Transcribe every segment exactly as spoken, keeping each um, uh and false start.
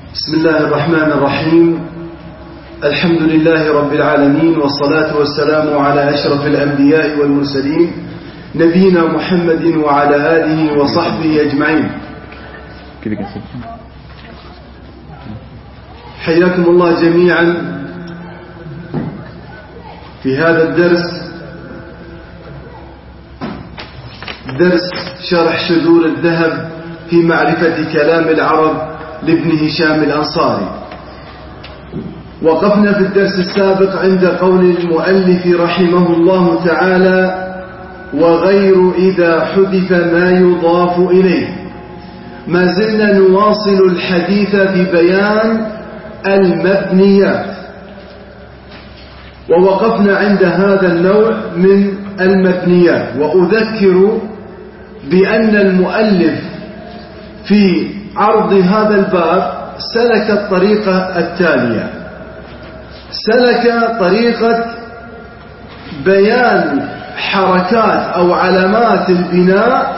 بسم الله الرحمن الرحيم. الحمد لله رب العالمين، والصلاة والسلام على أشرف الأنبياء والمرسلين نبينا محمد وعلى آله وصحبه أجمعين. حياكم الله جميعا في هذا الدرس، درس شرح شذور الذهب في معرفة كلام العرب لابن هشام الأنصاري. وقفنا في الدرس السابق عند قول المؤلف رحمه الله تعالى: وغير إذا حذف ما يضاف إليه. ما زلنا نواصل الحديث في بيان المبنيات، ووقفنا عند هذا النوع من المبنيات. وأذكر بأن المؤلف في عرض هذا الباب سلك الطريقة التالية: سلك طريقة بيان حركات أو علامات البناء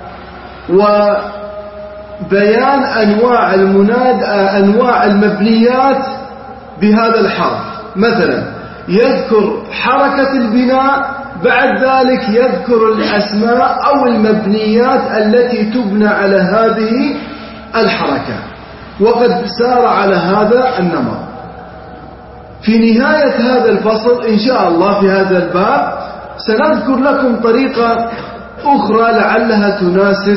وبيان أنواع المناد أنواع المبنيات بهذا الحرف. مثلا يذكر حركة البناء، بعد ذلك يذكر الأسماء أو المبنيات التي تبنى على هذه الحركة، وقد سار على هذا النمط. في نهاية هذا الفصل إن شاء الله في هذا الباب سنذكر لكم طريقة أخرى لعلها تناسب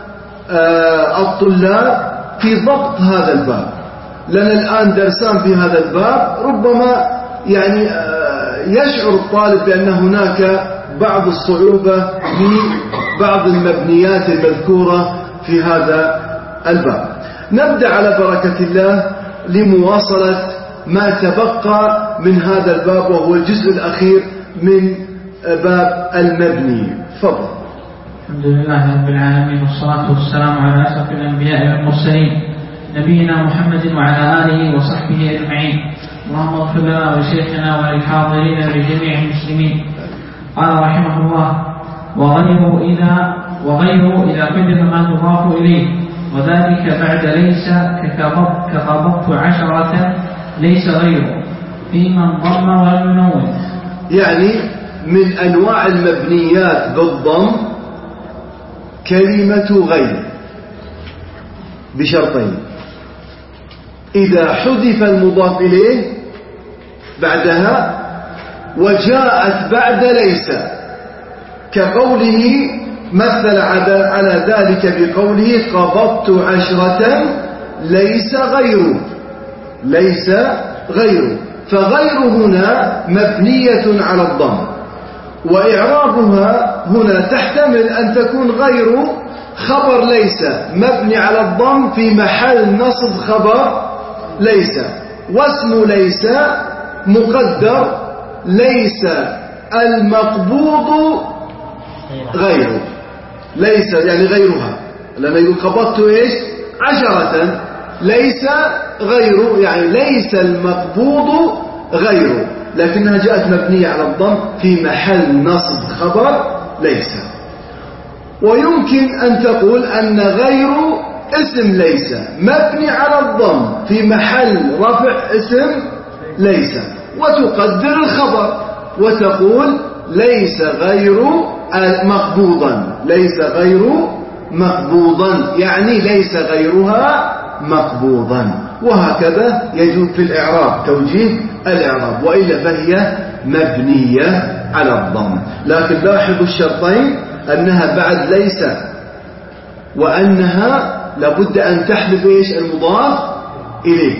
الطلاب في ضبط هذا الباب، لأن الآن درسان في هذا الباب ربما يعني يشعر الطالب بأن هناك بعض الصعوبة في بعض المبنيات المذكورة في هذا الباب. نبدأ على بركة الله لمواصلة ما تبقى من هذا الباب، وهو الجزء الأخير من باب المبني. فضل. الحمد لله رب العالمين، والصلاة والسلام على أشرف الأنبياء والمرسلين نبينا محمد وعلى آله وصحبه أجمعين. اللهم اغفر لنا ولشيخنا وللحاضرين ولجميع المسلمين. قال رحمه الله: وغيره إذا وغيره إذا حذف ما تضاف إليه، وذلك بعد ليس كقبضت عشرة ليس غيره في من ضم والمنون. يعني من أنواع المبنيات بالضم كلمة غير بشرطين: إذا حذف المضاف إليه بعدها، وجاءت بعد ليس، كقوله مثل على ذلك بقوله: قبضت عشرة ليس غيره، ليس غيره. فغير هنا مبنية على الضم، وإعرابها هنا تحتمل أن تكون غير خبر ليس مبني على الضم في محل نصب خبر ليس، واسم ليس مقدر ليس المقبوض غيره، ليس يعني غيرها، لأن يقول قبضت إيش عشرة ليس غيره، يعني ليس المقبوض غيره، لكنها جاءت مبنية على الضم في محل نصب خبر ليس. ويمكن أن تقول أن غير اسم ليس مبني على الضم في محل رفع اسم ليس، وتقدر الخبر وتقول ليس غير مقبوضا، ليس غير مقبوضا يعني ليس غيرها مقبوضا. وهكذا يجوز في الإعراب توجيه الإعراب، وإلا فهي مبنية على الضم. لكن لاحظوا الشرطين: أنها بعد ليس، وأنها لابد أن تحذف إيش المضاف إليه.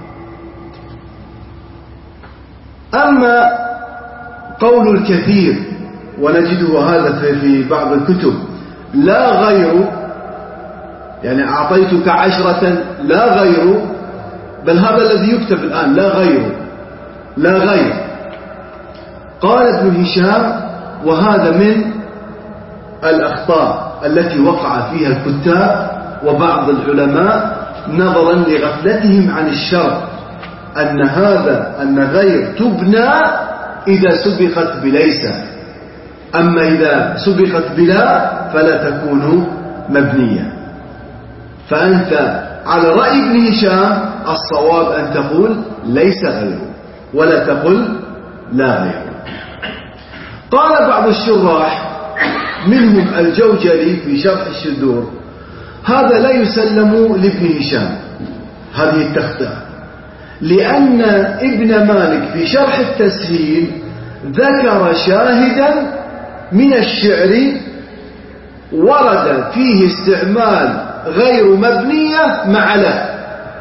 أما قول الكثير، ونجده هذا في بعض الكتب: لا غير، يعني أعطيتك عشرة لا غير، بل هذا الذي يكتب الآن لا غير، لا غير. قال ابن هشام: وهذا من الأخطاء التي وقع فيها الكتاب وبعض العلماء نظرا لغفلتهم عن الشرط، أن هذا أن غير تبنى إذا سبقت بليس، أما إذا سبقت بلا فلا تكون مبنية. فأنت على رأي ابن هشام الصواب أن تقول ليس غيره ولا تقل لا غيره. قال بعض الشراح منهم الجوجلي في شرح الشذور هذا لا يسلم لابن هشام هذه التخطئة، لأن ابن مالك في شرح التسهيل ذكر شاهدا من الشعر ورد فيه استعمال غير مبنية مع لا،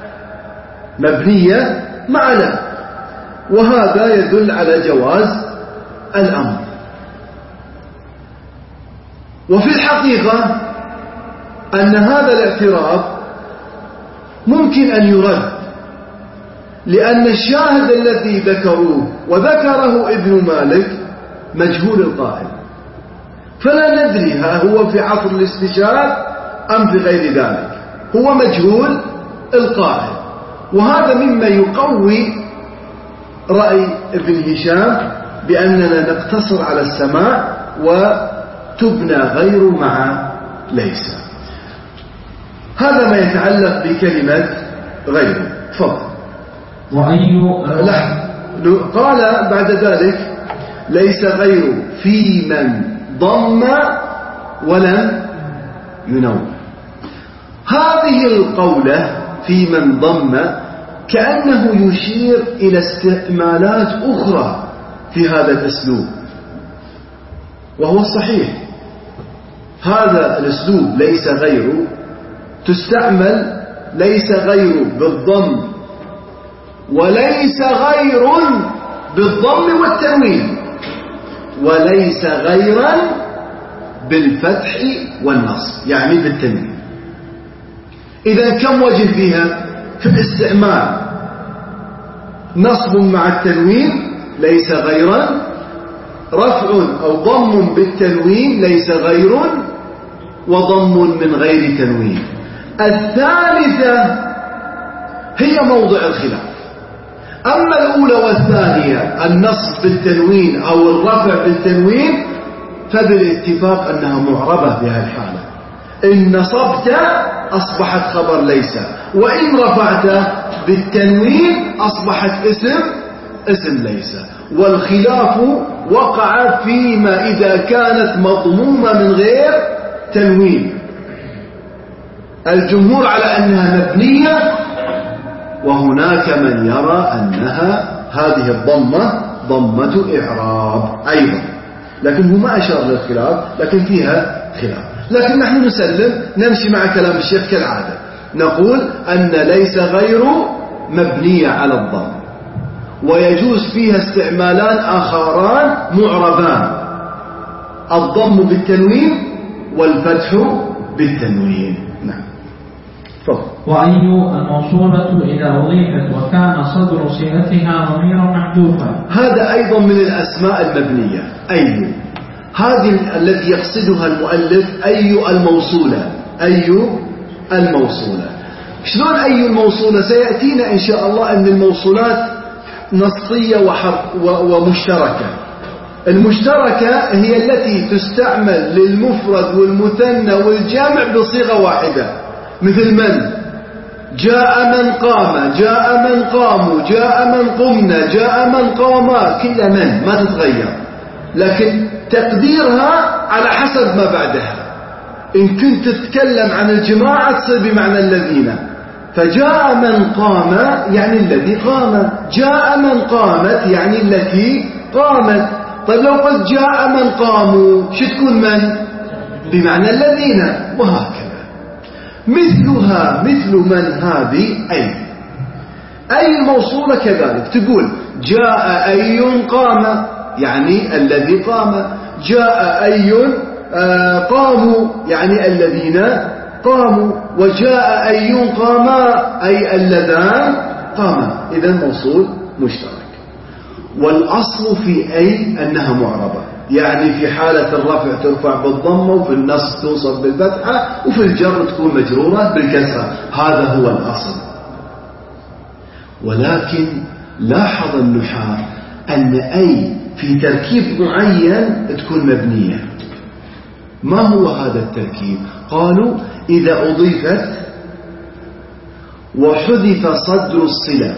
مبنية مع لا، وهذا يدل على جواز الأمر. وفي الحقيقة أن هذا الاعتراف ممكن أن يرد، لأن الشاهد الذي ذكروه وذكره ابن مالك مجهول القائل، فلا ندري ها هو في عصر الاستشهاد أم في غير ذلك، هو مجهول القائل. وهذا مما يقوي رأي ابن هشام بأننا نقتصر على السماع وتبنى غير مع ليس. هذا ما يتعلق بكلمة غيره. تفضل. وأي لا قال بعد ذلك ليس غير في من ضم ولم ينون. هذه القولة في من ضم كأنه يشير إلى استعمالات أخرى في هذا الأسلوب، وهو الصحيح. هذا الأسلوب ليس غيره تستعمل ليس غير بالضم وليس غير بالضم والتنوين، وليس غيرا بالفتح والنصب يعني بالتنوين. إذا كم وجه فيها في الاستعمال؟ نصب مع التنوين ليس غيرا، رفع أو ضم بالتنوين ليس غير، وضم من غير تنوين. الثالثة هي موضع الخلاف. أما الأولى والثانية النصب بالتنوين أو الرفع بالتنوين فبالاتفاق أنها معربة بهذه الحالة. إن نصبت أصبحت خبر ليس، وإن رفعت بالتنوين أصبحت اسم اسم ليس. والخلاف وقع فيما إذا كانت مضمومة من غير تنوين. الجمهور على أنها مبنية، وهناك من يرى أنها هذه الضمة ضمة إعراب أيضا، لكن هو ما أشار للخلاف، لكن فيها خلاف. لكن نحن نسلم نمشي مع كلام الشيخ كالعادة، نقول أن ليس غير مبنية على الضم، ويجوز فيها استعمالان آخران معربان، الضم بالتنوين والفتح بالتنوين. نعم. فضل. وأي الموصولة إذا أضيفت وكان صدر صيغتها ضميرا محذوفا. هذا أيضا من الأسماء المبنية. أي هذه التي يقصدها المؤلف أي الموصولة. أي الموصولة. شلون أي الموصولة؟ سيأتينا إن شاء الله أن الموصولات نصية ومشتركة. المشتركة هي التي تستعمل للمفرد والمثنى والجمع بصيغة واحدة، مثل من جاء من قام، جاء من قاموا، جاء من قمنا، جاء من قاما، كل من ما تتغير، لكن تقديرها على حسب ما بعدها. إن كنت تتكلم عن الجماعة تصير بمعنى الذين، فجاء من قام يعني الذي قام، جاء من قامت يعني التي قامت. طيب لو قلت جاء من قاموا شو تكون من؟ بمعنى الذين، وهكذا. مثلها مثل من هذه أي. أي الموصولة كذلك تقول جاء أي قام يعني الذي قام، جاء أي قاموا يعني الذين قاموا، وجاء أي قاما أي اللذان قاما. إذا موصول مشترك. والأصل في أي أنها معربة، يعني في حالة الرفع ترفع بالضمة، وفي النصب توصف بالفتحة، وفي الجر تكون مجرورة بالكسرة. هذا هو الأصل. ولكن لاحظ النحاة أن أي في تركيب معين تكون مبنية. ما هو هذا التركيب؟ قالوا إذا أضيفت وحذف صدر الصلة.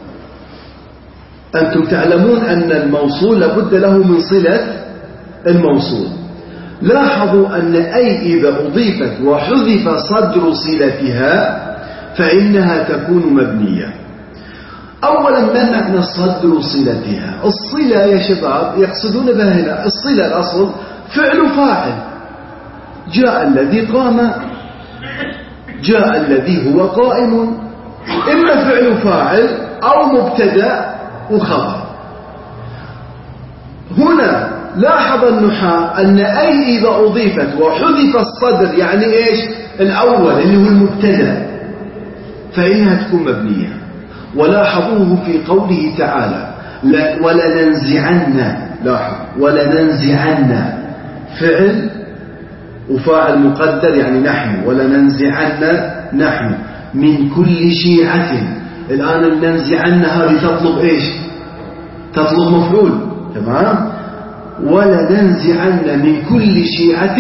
أنتم تعلمون أن الموصول لابد له من صلة الموصول. لاحظوا أن أي إذا أضيفت وحذف صدر صلتها فإنها تكون مبنية. أولا ما معنى صدر صلتها؟ الصلة يا شباب يقصدون بها هنا الصلة الأصل فعل فاعل، جاء الذي قام، جاء الذي هو قائم، إما فعل فاعل أو مبتدأ وخبر. هنا لاحظ النحاة أن أي إذا أضيفت وحذف الصدر يعني إيش؟ الأول اللي هو المبتدأ فإنها تكون مبنية. ولاحظوه في قوله تعالى ولننزعن، لاحظ ولننزعن فعل وفاعل مقدر يعني نحن، ولننزعن نحن من كل شيعة. الآن الننزعن هذه تطلب إيش؟ تطلب مفعول، تمام؟ ولننزعن من كل شيعة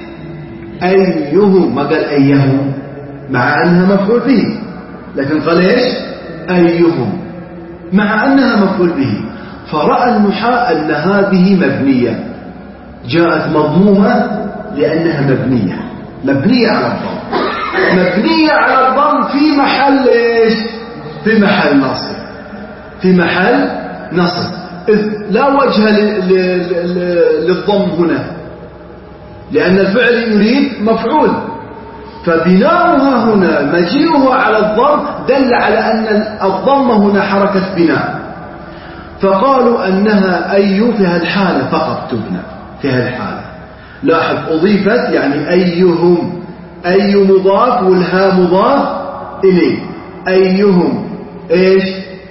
أيهم، ما قال أيهم مع أنها مفعول به، لكن قال إيش؟ أيهم مع أنها مفعول به. فرأى النحاة أن هذه مبنية، جاءت مضمومة لأنها مبنية، مبنية على الضم، مبنية على الضم في محل إيش؟ في محل نصب، في محل نصب. إذ لا وجه للضم هنا لأن الفعل يريد مفعول، فبناؤها هنا مجيئها على الضم دل على أن الضم هنا حركة بناء. فقالوا أنها أي فيها الحالة فقط تبنى، فيها الحالة. لاحظ أضيفت يعني أيهم، أي مضاف والها مضاف إليه، أيهم إيش؟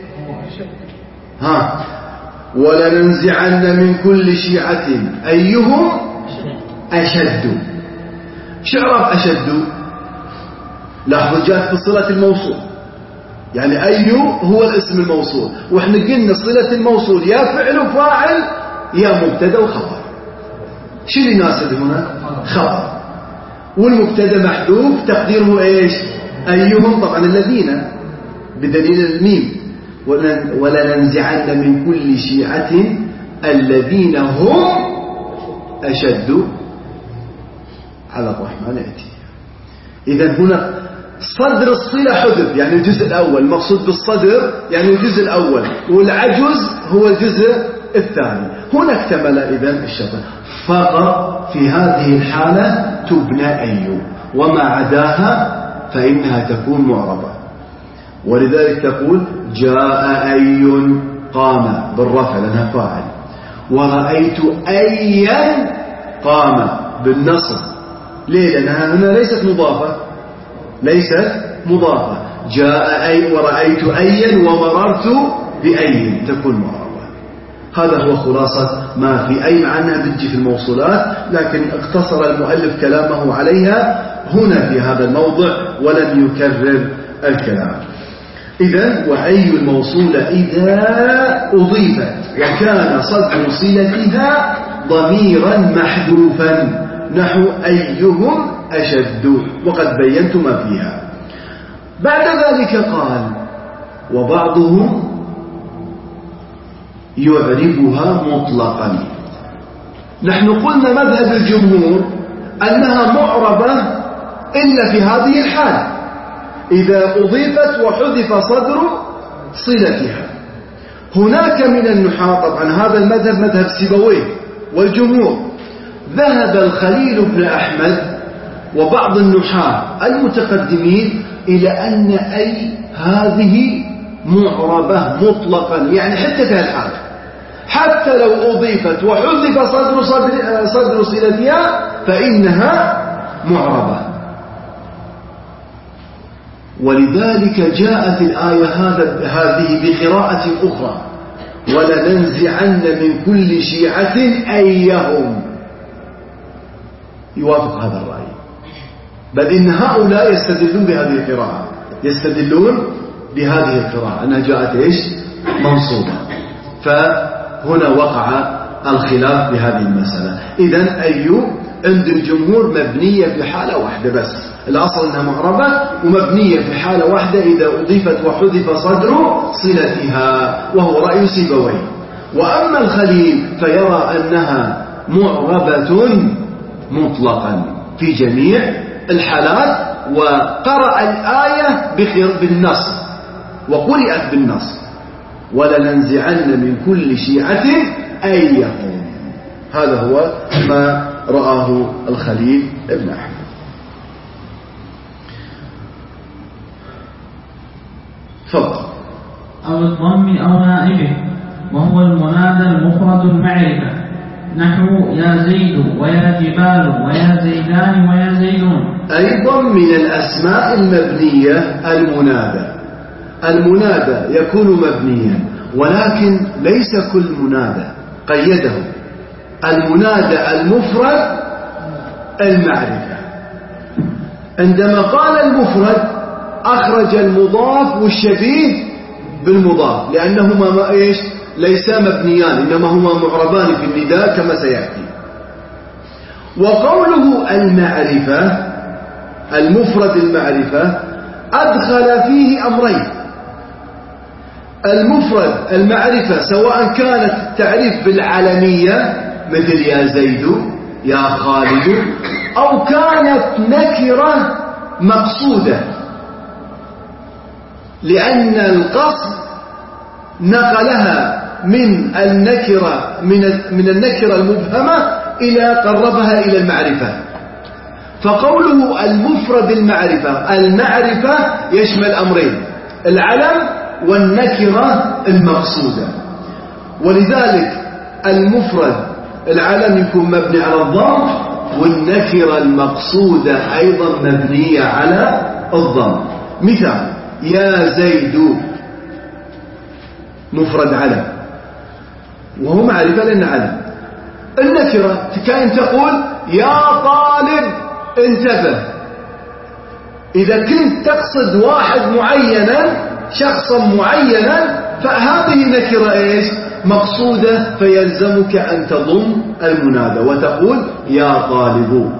ها ولننزعن من كل شيعة أيهم أشد. شعرف أشد لاحظوا جاءت في صلة الموصول، يعني أي هو الاسم الموصول، وإحنا قلنا صلة الموصول يا فعل وفاعل يا مبتدا وخبر. شو اللي يناسب هنا؟ خبر، والمبتدا محذوف تقديره إيش؟ أيهم، طبعا الذين بدليل الميم، ولننزعن من كل شيعة الذين هم أشد على الرحمن يأتي. إذن هنا صدر الصلة حذف يعني الجزء الأول، المقصود بالصدر يعني الجزء الأول، والعجز هو الجزء الثاني. هنا اكتمل إذن الشطر. فقط في هذه الحالة تبنى أي، وما عداها فإنها تكون معربة. ولذلك تقول جاء أي قام بالرفع لأنها فاعل، ورأيت أيا قام بالنصب. ليه؟ لأنها هنا ليست مضافة، ليست مضافة. جاء أي ورأيت أيا ومررت بأي تكون معربة. هذا هو خلاصة ما في أي، مع أنها بتجي في الموصولات، لكن اقتصر المؤلف كلامه عليها هنا في هذا الموضع ولم يكرر الكلام. إذن وأي الموصولة إذا أضيفت وكان صدر صلتها ضميرا محذوفا نحو أيهم أشد، وقد بينت ما فيها. بعد ذلك قال وبعضهم يعربها مطلقا. نحن قلنا مذهب الجمهور أنها معربة إلا في هذه الحالة إذا أضيفت وحذف صدر صلتها. هناك من النحاة، طبعا هذا المذهب مذهب سيبويه والجمهور، ذهب الخليل بن أحمد وبعض النحاة المتقدمين إلى أن أي هذه معربة مطلقا، يعني حتى في الحال حتى لو أضيفت وحذف صدر, صدر, صدر صلتها فإنها معربة. ولذلك جاءت الآية هذا هذه بقراءة أخرى ولننزعن من كل شيعة أيهم، يوافق هذا الرأي، بل إن هؤلاء يستدلون بهذه القراءة، يستدلون بهذه القراءة أنها جاءت إيش؟ منصوبة. فهنا وقع الخلاف بهذه المسألة. إذن أي عند الجمهور مبنية في حالة واحدة بس، الأصل أنها معربة ومبنية في حالة واحدة إذا أضيفت وحذف صدر صلتها، وهو رأي سيبويه. وأما الخليل فيرى أنها معربة مطلقا في جميع الحالات، وقرأ الآية بالنص وقرأت بالنص: ولننزعن من كل شيعة أيهم. هذا هو ما رآه الخليل ابن أحمد. فضل. أو الضم أو نائبه، وهو المنادى المفرد المعرفة، نحو يا زيد ويا جبال ويا زيدان ويا زيدون. أيضا من الأسماء المبنية المنادى. المنادى يكون مبنيا، ولكن ليس كل منادى، قيده: المنادى المفرد المعرفة. عندما قال المفرد أخرج المضاف والشبيه بالمضاف، لأنهما إيش؟ ليسا مبنيان، إنما هما معربان في النداء كما سيأتي. وقوله المعرفة المفرد المعرفة أدخل فيه أمرين: المفرد المعرفة سواء كانت التعريف بالعلمية مثل يا زيد يا خالد، أو كانت نكرة مقصودة، لأن القصد نقلها من النكرة من من النكرة المبهمة إلى قربها إلى المعرفة. فقوله المفرد المعرفة، المعرفة يشمل أمرين: العلم والنكرة المقصودة. ولذلك المفرد العلم يكون مبني على الضم، والنكرة المقصودة أيضا مبنية على الضم. مثال: يا زيد مفرد علم، وهو معرفة لأنه علم. النكرة كأن تقول يا طالب انتبه. إذا كنت تقصد واحد معينا، شخصا معينا، فهذه نكرة إيش؟ مقصودة، فيلزمك أن تضم المنادى وتقول يا طالب.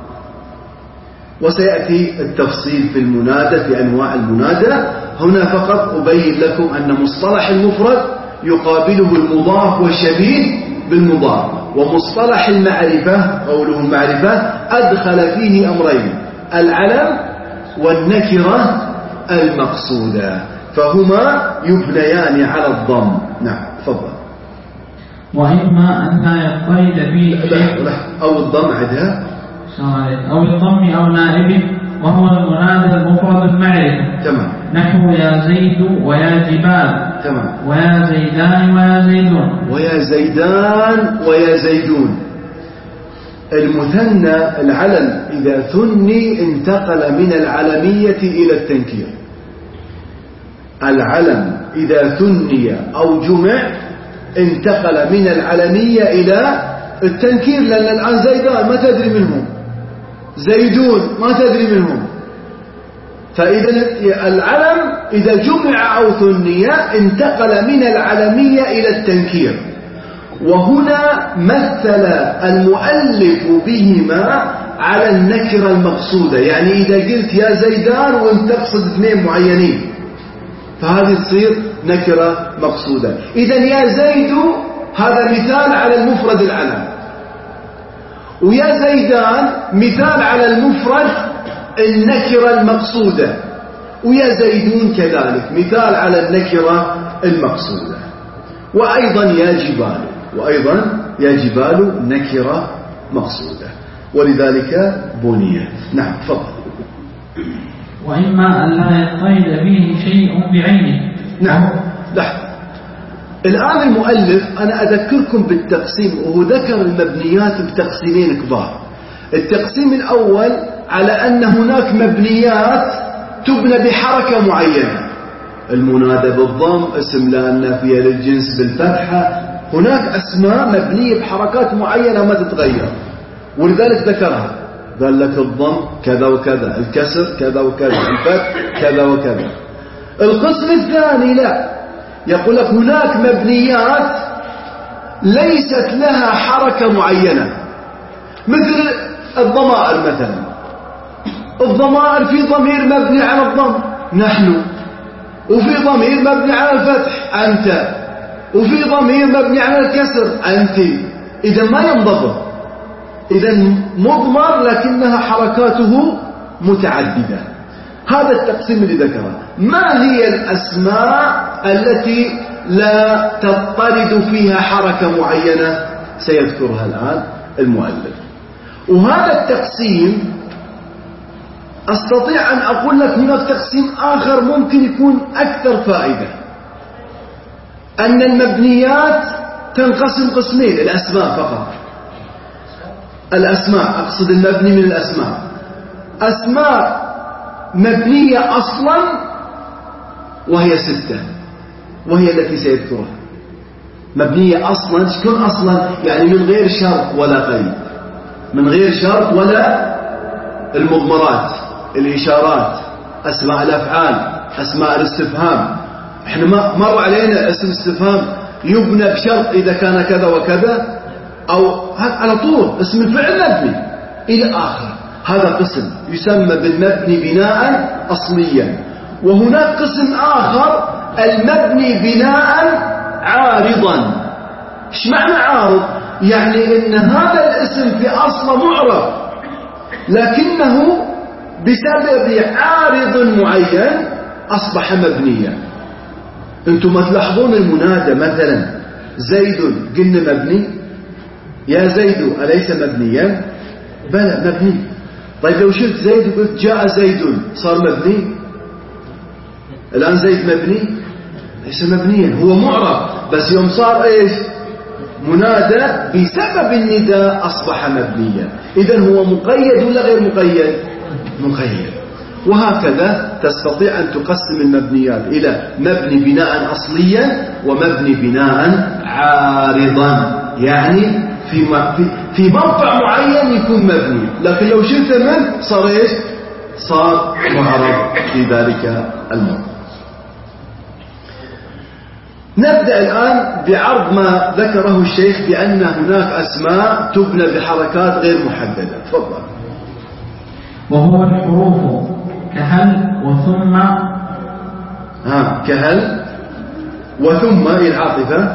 وسيأتي التفصيل في المنادى في أنواع المنادى. هنا فقط أبين لكم أن مصطلح المفرد يقابله المضاف والشبيه بالمضاف، ومصطلح المعرفة قوله المعرفة أدخل فيه أمرين: العلم والنكرة المقصودة، فهما يبنيان على الضم. نعم تفضل. وإما أن لا يقيد به شيء أو الضم عدها أو الضم أو نائبه، وهو المنادى المفرد المعرفة. تمام. نحو يا زيد ويا جبال. تمام. ويا زيدان ويا زيدون. ويا زيدان ويا زيدون. المثنى العلم إذا ثني انتقل من العلمية إلى التنكير. العلم إذا ثني أو جمع انتقل من العلمية إلى التنكير، لأن الآن زيدان ما تدري منهم، زيدون ما تدري منهم. فإذا العلم إذا جمع أو ثني انتقل من العلمية إلى التنكير. وهنا مثل المؤلف بهما على النكرة المقصودة، يعني إذا قلت يا زيدان وانت تقصد اثنين معينين، فهذه تصير نكرة مقصودة. إذا يا زيد هذا مثال على المفرد العلم، ويا زيدان مثال على المفرد النكرة المقصودة، ويا زيدون كذلك مثال على النكرة المقصودة. وأيضا يا جبال، وأيضا يا جبال نكرة مقصودة، ولذلك بنيت. نعم تفضل. وإما أن لا يقيد به شيء بعينه. نعم لحظة. الآن المؤلف أنا أذكركم بالتقسيم، وهو ذكر المبنيات بتقسيمين كبار. التقسيم الأول على أن هناك مبنيات تبنى بحركة معينة: المنادى بالضم، اسم لا النافية للجنس بالفتحة. هناك أسماء مبنية بحركات معينة ما تتغير، ولذلك ذكرها، قال لك الضم كذا وكذا، الكسر كذا وكذا، الفتح كذا وكذا. القسم الثاني لا، يقول لك هناك مبنيات ليست لها حركة معينة، مثل الضمائر مثلا، الضمائر في ضمير مبني على الضم نحن، وفي ضمير مبني على الفتح أنت، وفي ضمير مبني على الكسر أنت. إذا ما ينضبط، إذا مضمر لكنها حركاته متعددة. هذا التقسيم اللي ذكره. ما هي الأسماء التي لا تضطرد فيها حركة معينة؟ سيذكرها الآن المؤلف. وهذا التقسيم أستطيع أن أقول لك هناك تقسيم آخر ممكن يكون أكثر فائدة، أن المبنيات تنقسم قسمين، الأسماء فقط. الأسماء أقصد المبني من الأسماء، أسماء مبنية أصلا وهي ستة، وهي التي سيذكرها. مبنية أصلا، شكون أصلا؟ يعني من غير شرط ولا قيد، من غير شرط ولا المضمرات، الإشارات، أسماء الأفعال، أسماء الاستفهام. احنا ما مر علينا اسم استفهام يبنى بشرط إذا كان كذا وكذا، أو على طول اسم الفعل مبني إلى آخر. هذا قسم يسمى بالمبني بناء أصليا. وهناك قسم آخر المبني بناء عارضا. ايش معنى عارض؟ يعني ان هذا الاسم في أصله معرب، لكنه بسبب عارض معين أصبح مبنيا. انتم ما تلاحظون المنادى مثلا زيد قلنا مبني، يا زيد أليس مبنيا؟ بلى مبني. طيب لو شلت زيد وقلت جاء زيد صار مبني؟ الآن زيد مبني؟ ليس مبنيا، هو معرب، بس يوم صار ايش؟ منادى بسبب النداء أصبح مبنيا. إذن هو مقيد ولا غير مقيد؟ مقيد. وهكذا تستطيع أن تقسم المبنيات إلى مبني بناء أصليا ومبني بناء عارضا، يعني في في موقع معين يكون مبني، لكن لو شلت منه صار ايش؟ صار معرض في ذلك الموقع. نبدأ الآن بعرض ما ذكره الشيخ بأن هناك أسماء تبنى بحركات غير محددة. تفضل. وهو الحروف كهل وثم. ها كهل وثم العاطفة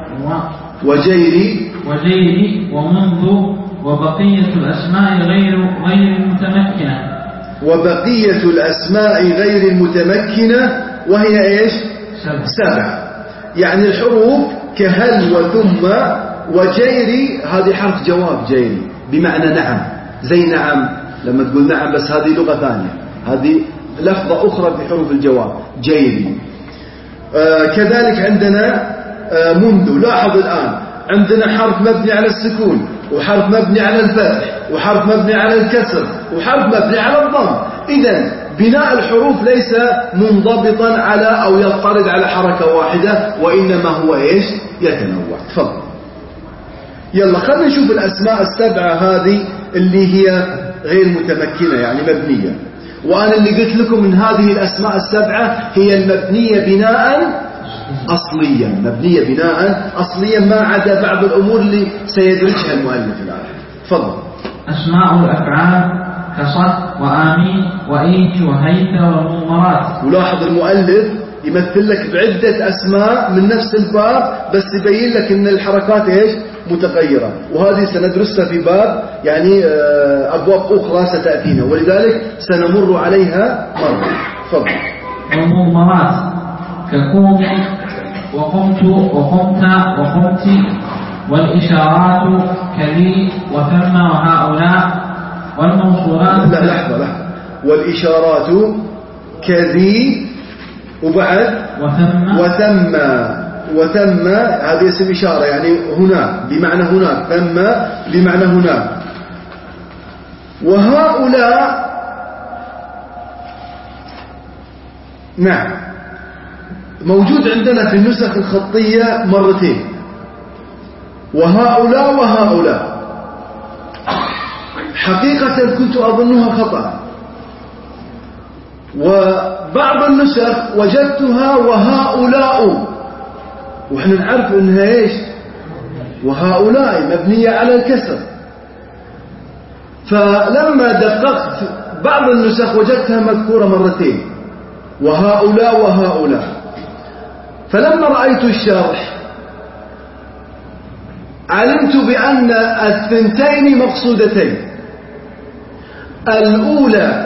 وجيري وجيري ومنذ وبقية الأسماء غير غير المتمكنة. وبقية الأسماء غير المتمكنة وهي إيش؟ سبع. سبع. يعني الحروف كهل وثم وجيري، هذه حرف جواب جيري بمعنى نعم، زي نعم لما تقول نعم، بس هذه لغة ثانية، هذه لفظة أخرى في حروف الجواب جيري. آه كذلك عندنا آه منذ. لاحظ الآن عندنا حرف مبني على السكون، وحرف مبني على الفتح، وحرف مبني على الكسر، وحرف مبني على الضم. إذن بناء الحروف ليس منضبطا على أو يضطرد على حركة واحدة، وإنما هو إيش؟ يتنوع. تفضل. يلا خلينا نشوف الأسماء السبعة هذه اللي هي غير متمكنة يعني مبنية. وأنا اللي قلت لكم من هذه الأسماء السبعة هي المبنية بناء أصليا، مبنية بناء أصليا ما عدا بعض الأمور اللي سيدرجها المؤلف الآن. تفضل. أسماء الأفعال كصد وآمين وإيج وهيت والمضمرات. ولاحظ المؤلف يمثل لك بعدة أسماء من نفس الباب، بس يبين لك أن الحركات إيش؟ متغيرة. وهذه سندرسها في باب يعني أبواب أخرى ستأتينا، ولذلك سنمر عليها مرة. تفضل. والمضمرات كقوم وقمت وقمت وقمت. والإشارات كذي وثم وهؤلاء. والموصولات. لا لحظة لحظة. والإشارات كذي وبعد وثم وثم وثم هذه اسم إشارة يعني هناك بمعنى هناك، ثم بمعنى هناك. وهؤلاء نعم موجود عندنا في النسخ الخطية مرتين، وهؤلاء وهؤلاء. حقيقة كنت أظنها خطأ، وبعض النسخ وجدتها وهؤلاء، وإحنا نعرف إنها إيش؟ وهؤلاء مبنية على الكسر. فلما دققت بعض النسخ وجدتها مذكورة مرتين، وهؤلاء وهؤلاء. فلما رأيت الشرح علمت بأن الثنتين مقصودتين، الأولى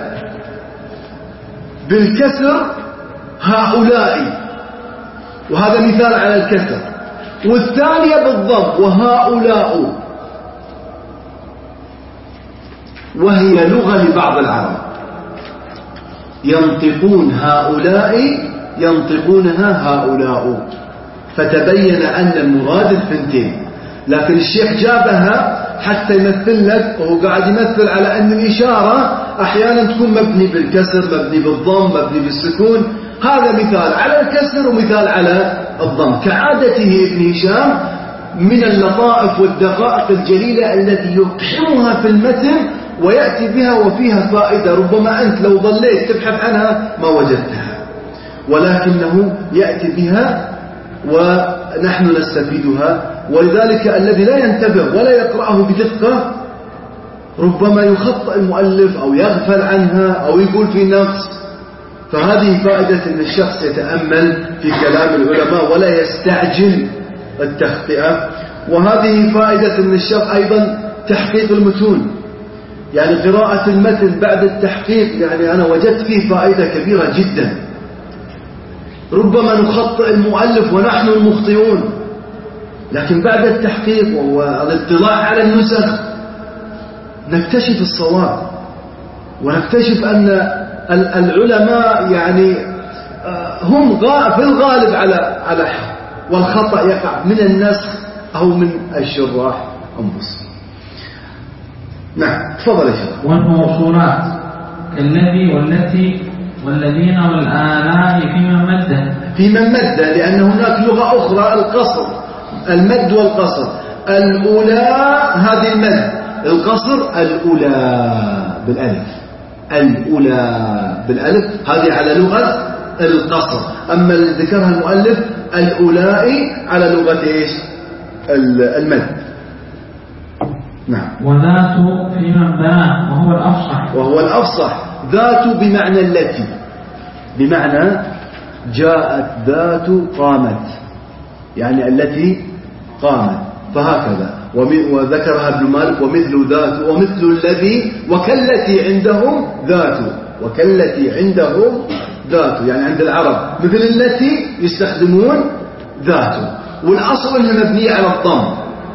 بالكسر هؤلاء، وهذا مثال على الكسر، والثانية بالضم وهؤلاء، وهي لغة لبعض العرب ينطقون هؤلاء ينطقونها هؤلاء، فتبين أن المراد الثنتين. لكن الشيخ جابها حتى يمثل لك، وهو قاعد يمثل على أن الإشارة أحيانا تكون مبني بالكسر، مبني بالضم، مبني بالسكون. هذا مثال على الكسر ومثال على الضم، كعادته ابن هشام من اللطائف والدقائق الجليلة التي يقحمها في المتن ويأتي بها وفيها فائدة ربما أنت لو ظليت تبحث عنها ما وجدتها، ولكنه يأتي بها ونحن نستفيدها. ولذلك الذي لا ينتبه ولا يقرأه بدقة ربما يخطئ المؤلف أو يغفل عنها أو يقول في نقص. فهذه فائدة أن الشخص يتأمل في كلام العلماء ولا يستعجل التخطئة. وهذه فائدة أن الشخص أيضا تحقيق المتون، يعني قراءة المتن بعد التحقيق، يعني أنا وجدت فيه فائدة كبيرة جدا. ربما نخطئ المؤلف ونحن المخطئون، لكن بعد التحقيق والاطلاع على النسخ نكتشف الصواب، ونكتشف أن العلماء يعني هم في الغالب على على حق، والخطأ يقع من النسخ أو من الشراح أنفسهم. نعم تفضل يا شيخ. والموصولات الذي والتي والذين والآلاء في من مد في من مد لأن هناك لغة أخرى القصر، المد والقصر. الأولى هذه المد، القصر الأولى بالألف، الأولى بالألف هذه على لغة القصر. أما اللي ذكرها المؤلف الأولاء على لغة إيش؟ المد. نعم. وذات في من بنى وهو الأفصح وهو الأفصح. ذات بمعنى التي، بمعنى جاءت ذات قامت، يعني التي قامت، فهكذا. وذكرها ابن مالك ومثل ذات ومثل الذي وكالتي عندهم ذات، وكالتي عندهم ذات يعني عند العرب مثل التي يستخدمون ذات، والأصل أنها مبنية على الضم.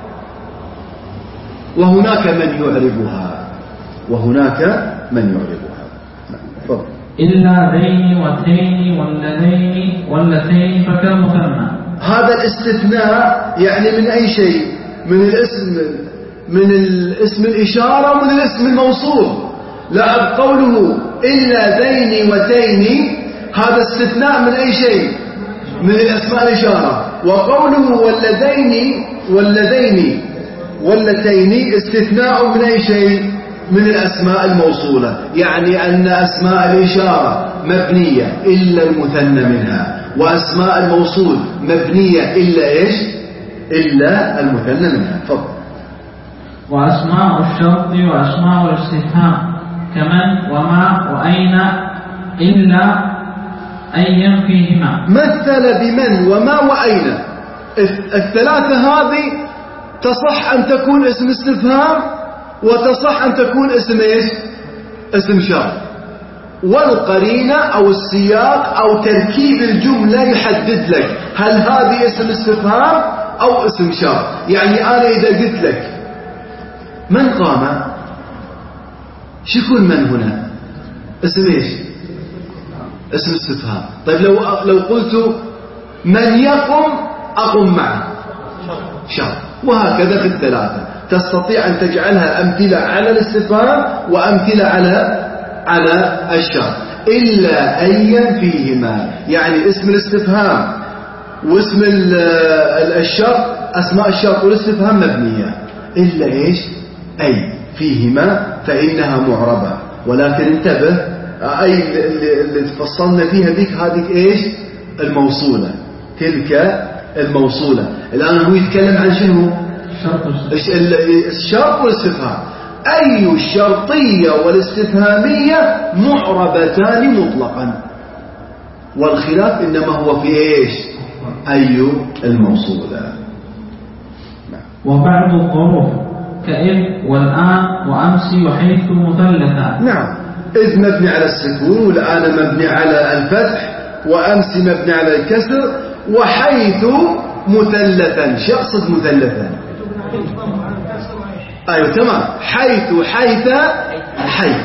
وهناك من يعربها وهناك من يعربها. فضل. إلا ذين وتين واللذين واللتين فكالمثنى. هذا الاستثناء يعني من أي شيء؟ من الاسم، من الاسم الإشارة ومن الاسم الموصول. لعب قوله إلا ذين وتين هذا استثناء من أي شيء؟ من الأسماء الإشارة. وقوله واللذين واللذين واللتين استثناء من أي شيء؟ من الأسماء الموصولة، يعني أن أسماء الإشارة مبنية إلا المثنى منها، وأسماء الموصول مبنية إلا إيش؟ إلا المثنى منها. فضل. وأسماء الشرط وأسماء الاستفهام كمن وما وأين إلا أين فيهما. مثل بمن وما وأين، الثلاثة هذه تصح أن تكون اسم استفهام وتصح أن تكون اسم إيش؟ اسم شرط. والقرينة أو السياق أو تركيب الجملة يحدد لك هل هذه اسم استفهام أو اسم شرط. يعني أنا إذا قلت لك من قام، شكون من هنا؟ اسم إيش؟ اسم استفهام. طيب لو لو قلت من يقم أقم معه، شرط. وهكذا في الثلاثة تستطيع أن تجعلها أمثلة على الاستفهام وأمثلة على على الشرط. إلا أي فيهما، يعني اسم الاستفهام واسم الشرط، أسماء الشرط والاستفهام مبنية، إلا إيش؟ أي فيهما فإنها معربة. ولكن انتبه، أي اللي تفصلنا فيها ذيك هذه إيش؟ الموصولة، تلك الموصولة. الآن هو يتكلم عن شنو؟ الشرط والاستفهام. أي الشرطية والاستفهامية معربتان مطلقا، والخلاف إنما هو في إيش؟ أي الموصولة. وبعض الظروف كإذ والآن وأمس وحيث مثلثا. نعم، إذ مبني على السكون، والآن مبني على الفتح، وأمس مبني على الكسر، وحيث مثلثا. شو أقصد مثلثا؟ أيوة تمام، حيث حيث حيث.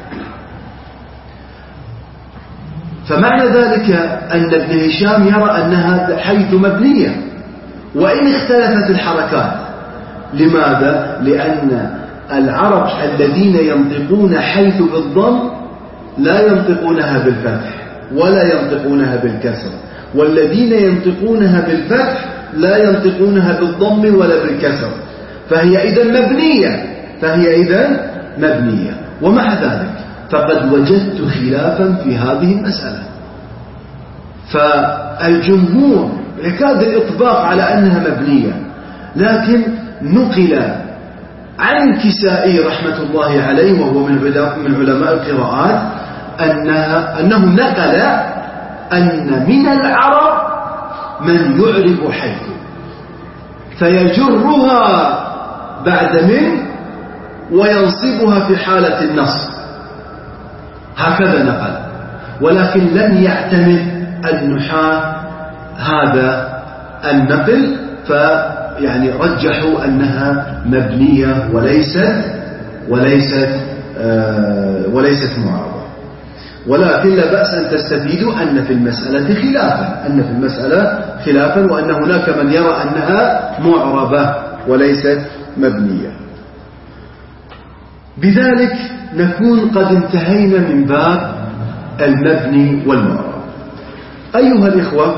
فمعنى ذلك أن ابن هشام يرى أنها حيث مبنية وإن اختلفت الحركات. لماذا؟ لأن العرب الذين ينطقون حيث بالضم لا ينطقونها بالفتح ولا ينطقونها بالكسر، والذين ينطقونها بالفتح لا ينطقونها بالضم ولا بالكسر، فهي إذن مبنية فهي إذن مبنية. ومع ذلك فقد وجدت خلافا في هذه المسألة، فالجمهور يكاد الإطباق على أنها مبنية، لكن نقل عن كسائي رحمة الله عليه وهو من علماء القراءات أنها أنه نقل أن من العرب من يعرب حيث فيجرها بعد من وينصبها في حالة النصب، هكذا نقل. ولكن لم يعتمد النحاة هذا النقل، فيعني رجحوا أنها مبنية وليست وليست آه وليست معربة. ولكن لا بأس أن تستفيدوا أن في المسألة خلافا أن في المسألة خلافا وأن هناك من يرى أنها معربة وليست مبنية. بذلك نكون قد انتهينا من باب المبني والمعرب. أيها الإخوة،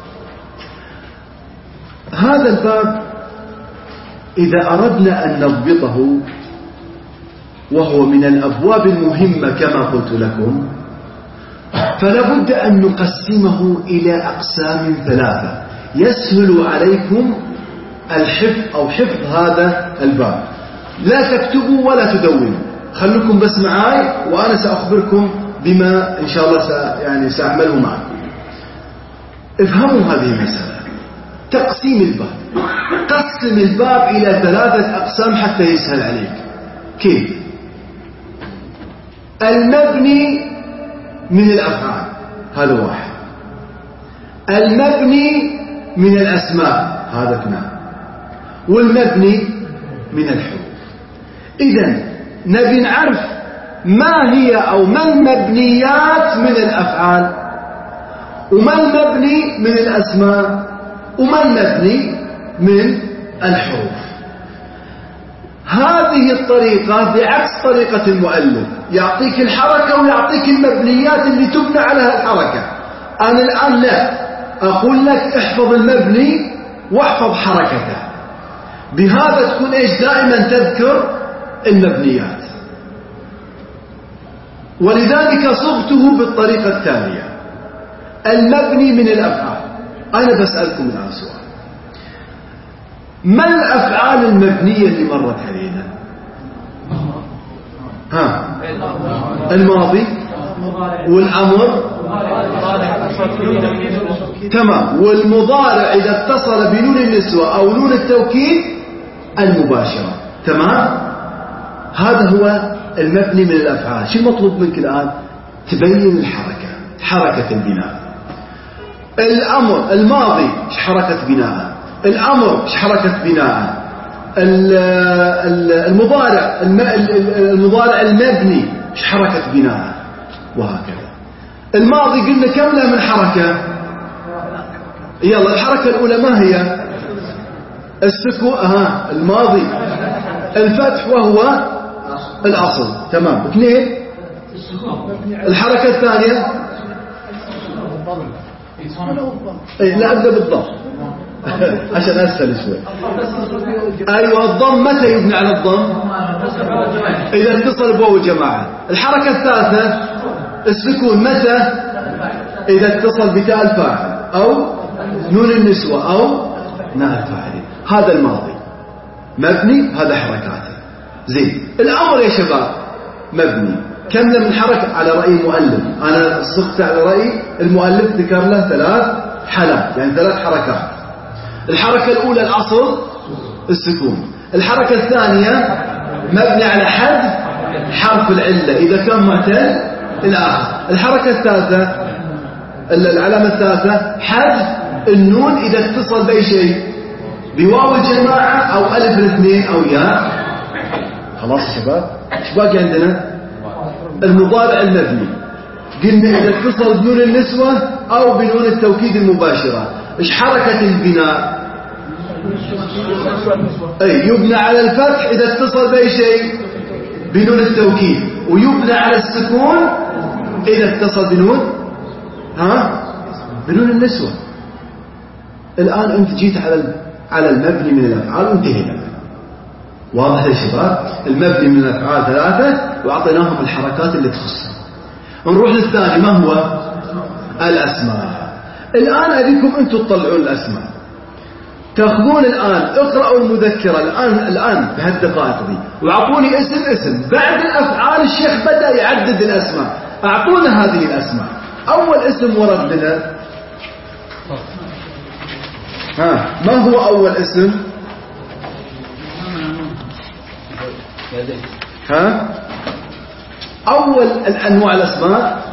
هذا الباب إذا أردنا أن نضبطه، وهو من الأبواب المهمة كما قلت لكم، فلا بد أن نقسمه إلى أقسام ثلاثة يسهل عليكم الحفظ أو حفظ هذا الباب. لا تكتبوا ولا تدونوا، خلوكم بس معاي وأنا سأخبركم بما إن شاء الله سأ يعني سأعمله معكم. افهموا هذه المسألة. تقسيم الباب، قسم الباب إلى ثلاثة أقسام حتى يسهل عليك. كيف؟ المبني من الأفعال، هذا واحد. المبني من الأسماء، هذا اثنان. والمبني من الحروف. إذن نبي نعرف ما هي أو ما المبنيات من الأفعال، وما المبني من الأسماء، وما المبني من الحروف. هذه الطريقة بعكس طريقة المؤلف، يعطيك الحركة ويعطيك المبنيات اللي تبنى عليها الحركة. أنا الآن لا أقول لك احفظ المبني واحفظ حركته، بهذا تكون إيش دائما تذكر المبنيات. ولذلك صبته بالطريقة التالية. المبني من الأفعال، أنا بسألكم الآن سؤال: ما الأفعال المبنية اللي مرت علينا؟ ها، الماضي والأمر، تمام، والمضارع إذا اتصل بنون النسوة أو نون التوكيد المباشرة، تمام. هذا هو المبني من الأفعال. شو المطلوب منك الآن؟ تبين الحركة، حركة البناء. الأمر الماضي ايش حركة بناء، الأمر ايش حركة بناء، المضارع المضارع المبني ايش حركة بناء، وهكذا. الماضي قلنا كم له من حركة؟ يلا الحركة الأولى ما هي؟ السكون. ها، الماضي الفتح وهو الأصل، تمام. اثنين، الحركة الثانية إيه لا أبدأ بالضم عشان أسهل شوي. أيوة، الضم متى يبنى على الضم؟ إذا اتصل بواو الجماعة. الحركة الثالثة السكون متى؟ إذا اتصل بتاء الفاعل أو نون النسوة أو ناء الفاعل. هذا الماضي مبني، هذا حركاته. زين. الأمر يا شباب مبني كم من حركة على رأي المؤلف. أنا صغت على رأي المؤلف، ذكر له ثلاث حالات يعني ثلاث حركات. الحركة الأولى الأصل السكون. الحركة الثانية مبني على حذف حرف العلة إذا كان معتل الآخر. الحركة الثالثة العلامة الثالثة حذف النون إذا اتصل بأي شيء بواو الجماعة أو ألف الاثنين أو ياء. خلاص يا شباب. ايش باقي عندنا؟ المضارع المبني قلنا إذا اتصل بنون النسوة أو بنون التوكيد المباشرة. ايش حركة البناء؟ أي يبنى على الفتح إذا اتصل بأي شيء بنون التوكيد، ويبنى على السكون إذا اتصل بنون ها بنون النسوة. الآن أنت جيت على على المبني من الأفعال وانتهينا. واضح يا شباب؟ المبني من الأفعال ثلاثة وأعطيناهم الحركات اللي تخصهم. نروح للثاني، ما هو؟ الأسماء. الآن أبيكم أنتم تطلعون الأسماء. تأخذون الآن اقرأوا المذكرة الآن الآن بهالدقائق دي وأعطوني اسم اسم. بعد الأفعال الشيخ بدأ يعدد الأسماء. أعطونا هذه الأسماء. أول اسم ورد لنا ها ما هو أول اسم؟ ها أول الأنواع الأسماء.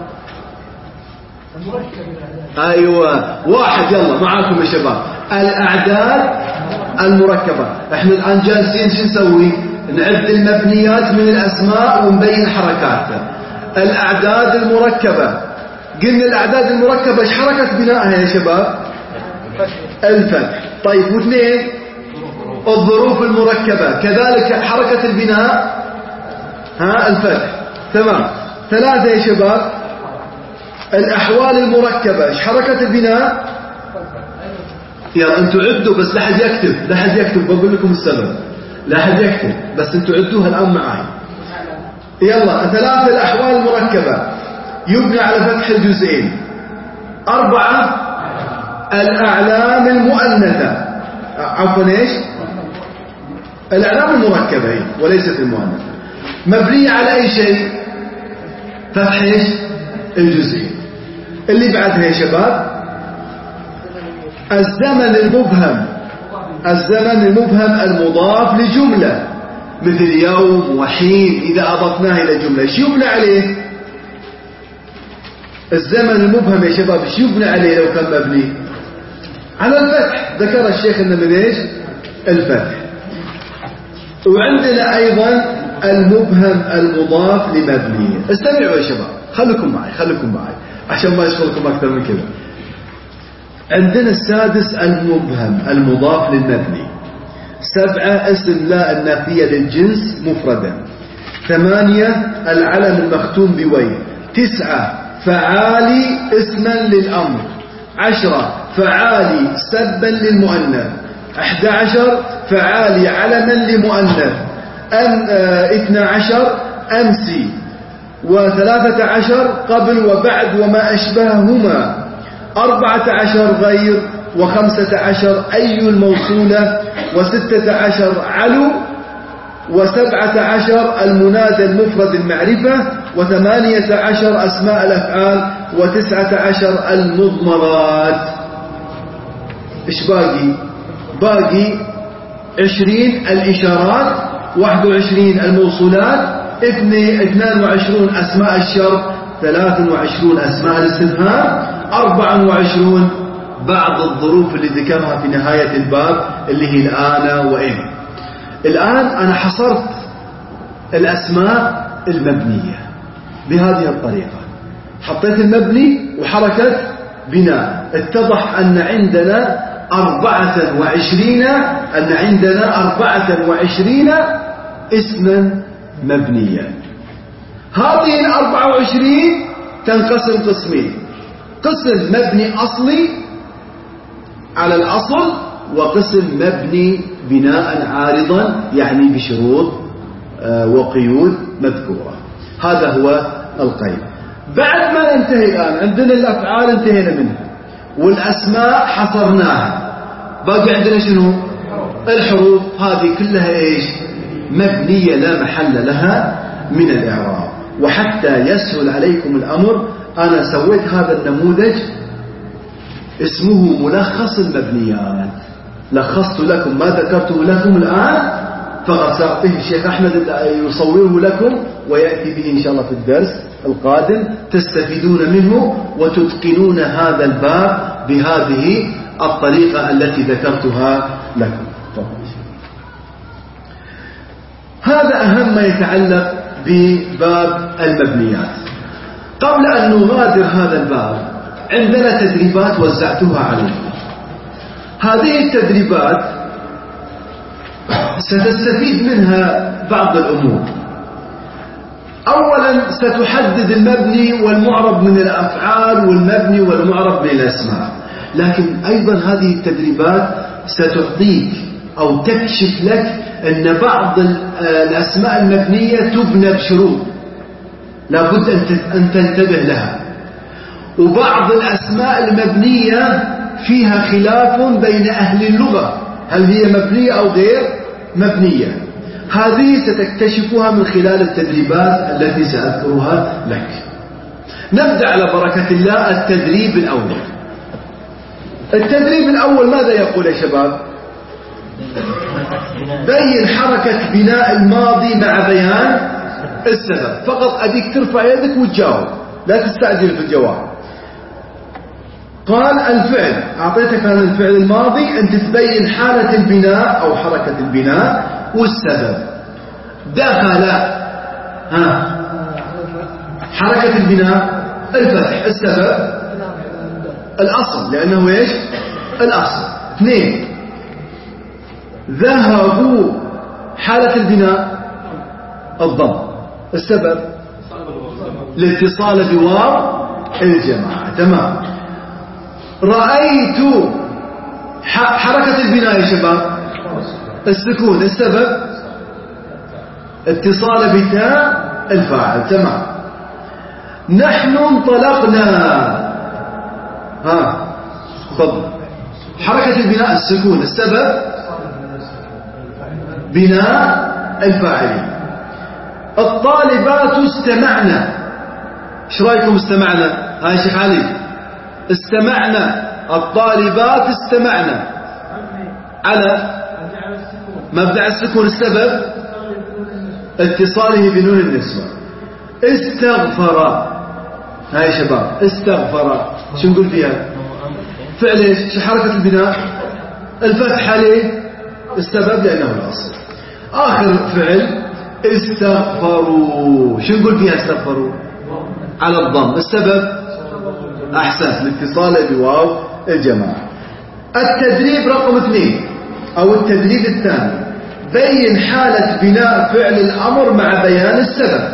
أيوة واحد. يلا معاكم يا شباب. الأعداد المركبة. احنا الآن جالسين شو نسوي؟ نعد المبنيات من الأسماء ونبين حركاتها. الأعداد المركبة قلنا الأعداد المركبة ايش حركة بنائها يا شباب؟ الفتح. طيب واثنين الظروف المركبة كذلك حركة البناء ها الفتح. تمام. ثلاثة يا شباب الأحوال المركبة ايش حركة البناء؟ يلا انتوا عدوا بس لا حد يكتب لا حد يكتب بقول لكم السبب. لا حد يكتب بس انتوا عدوها الآن معاي. يلا ثلاثة الأحوال المركبة يبنى على فتح الجزئين. أربعة الأعلام المؤنثة عفوا ايش الأعلام المركبة وليست المؤنثة مبنية على أي شيء؟ فتح ايش الجزئين. اللي بعدها يا شباب الزمن المبهم. الزمن المبهم المضاف لجملة مثل يوم وحين إذا أضفناه إلى جملة ايش يبنى عليه؟ الزمن المبهم يا شباب ايش يبنى عليه لو كان مبني؟ على الفتح. ذكر الشيخ انه من ايش؟ الفتح. وعندنا ايضا المبهم المضاف لمبني. استمعوا يا شباب خليكم معي خليكم معي عشان ما يشغلكم اكثر من كذا. عندنا السادس المبهم المضاف للمبني. سبعة اسم لا النافية للجنس مفردا. ثمانية العلم المختوم بوي. تسعة فعالي اسما للأمر. عشرة فعالي سبا للمؤنث. أحد عشر فعالي علما لمؤنث. أم اثنى عشر أمسي. وثلاثة عشر قبل وبعد وما أشبههما. أربعة عشر غير. وخمسة عشر أي الموصولة. وستة عشر علو. وسبعة عشر المنادى المفرد المعرفة. وثمانية عشر أسماء الأفعال. وتسعة عشر المضمرات. إيش باقي؟ باقي عشرين الإشارات. واحد وعشرين الموصولات. اثنان وعشرون أسماء الشرط. ثلاث وعشرون أسماء الاستفهام. أربع وعشرون بعض الظروف اللي ذكرها في نهاية الباب اللي هي الآن وإن. الآن أنا حصرت الأسماء المبنية بهذه الطريقة. حطيت المبني وحركة بناء. اتضح أن عندنا أربعة وعشرين أن عندنا أربعة وعشرين اسما مبنيا. هذه الأربعة وعشرين تنقسم قسمين. قسم مبني أصلي على الأصل وقسم مبني بناء عارضا يعني بشروط وقيود مذكورة. هذا هو القيد. بعد ما ننتهي الآن عندنا الأفعال انتهينا منها والأسماء حصرناها. باقي عندنا شنو؟ الحروف. هذه كلها ايش؟ مبنية لا محل لها من الإعراب. وحتى يسهل عليكم الأمر أنا سويت هذا النموذج اسمه ملخص المبنيات، لخصت لكم ما ذكرته لكم الآن، فقط سأعطيه الشيخ أحمد يصوره لكم ويأتي به إن شاء الله في الدرس القادم، تستفيدون منه وتتقنون هذا الباب بهذه الطريقة التي ذكرتها لكم. هذا أهم ما يتعلق بباب المبنيات. قبل أن نغادر هذا الباب عندنا تدريبات وزعتها عليكم. هذه التدريبات ستستفيد منها بعض الأمور. أولا ستحدد المبني والمعرب من الأفعال والمبني والمعرب من الأسماء، لكن أيضا هذه التدريبات ستعطيك أو تكشف لك أن بعض الأسماء المبنية تبنى بشروط لابد أن تنتبه لها، وبعض الأسماء المبنية فيها خلاف بين أهل اللغة هل هي مبنية أو غير مبنية. هذه ستكتشفها من خلال التدريبات التي سأذكرها لك. نبدأ على بركة الله التدريب الأول. التدريب الأول ماذا يقول يا شباب؟ بين حركة بناء الماضي مع بيان السبب. فقط أبيك ترفع يدك وتجاوب، لا تستعجل في الجواب. قال الفعل، أعطيتك هذا الفعل الماضي، أنت تبين حالة البناء أو حركة البناء والسبب. دخل ها حركة البناء الفتح، السبب الأصل لأنه إيش؟ الأصل. اثنين ذهبوا حالة البناء الضم، السبب الاتصال بواو الجماعة. تمام. رأيت حركة البناء يا شباب السكون، السبب اتصال بتاء الفاعل. تمام. نحن انطلقنا، ها تفضل، حركة البناء السكون، السبب بناء الفاعلين. الطالبات استمعنا، ايش رايكم استمعنا؟ ها يا شيخ علي، استمعنا، الطالبات استمعنا على مبدأ السكون، السبب اتصاله بنون النسوة. استغفر، ها يا شباب استغفر، شو نقول فيها؟ فعل ايش؟ شو حركة البناء؟ الفتح عليه، السبب لأنه الأصل. آخر فعل استغفروا، شو نقول فيها استغفروا؟ على الضم، السبب أحسنت الاتصال بواو الجماعة. التدريب رقم اثنين أو التدريب الثاني، بين حالة بناء فعل الأمر مع بيان السبب.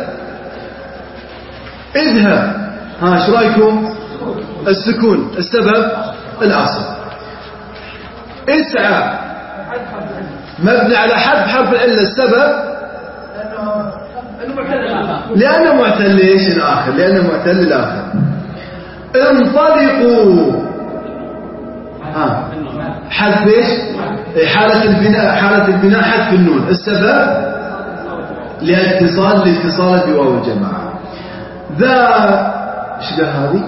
اذهب، ها شو رايكم؟ السكون، السبب الأصل. اسعى مبني على حذف حرف العلة، السبب لأنه معتل ليش الآخر؟ لأنه معتل الآخر. انطلقوا، ها حذف ايش؟ حالة البناء، حالة البناء حذف النون، السبب لاتصال الاتصال بواو الجماعة. ذا ايش قال هذه؟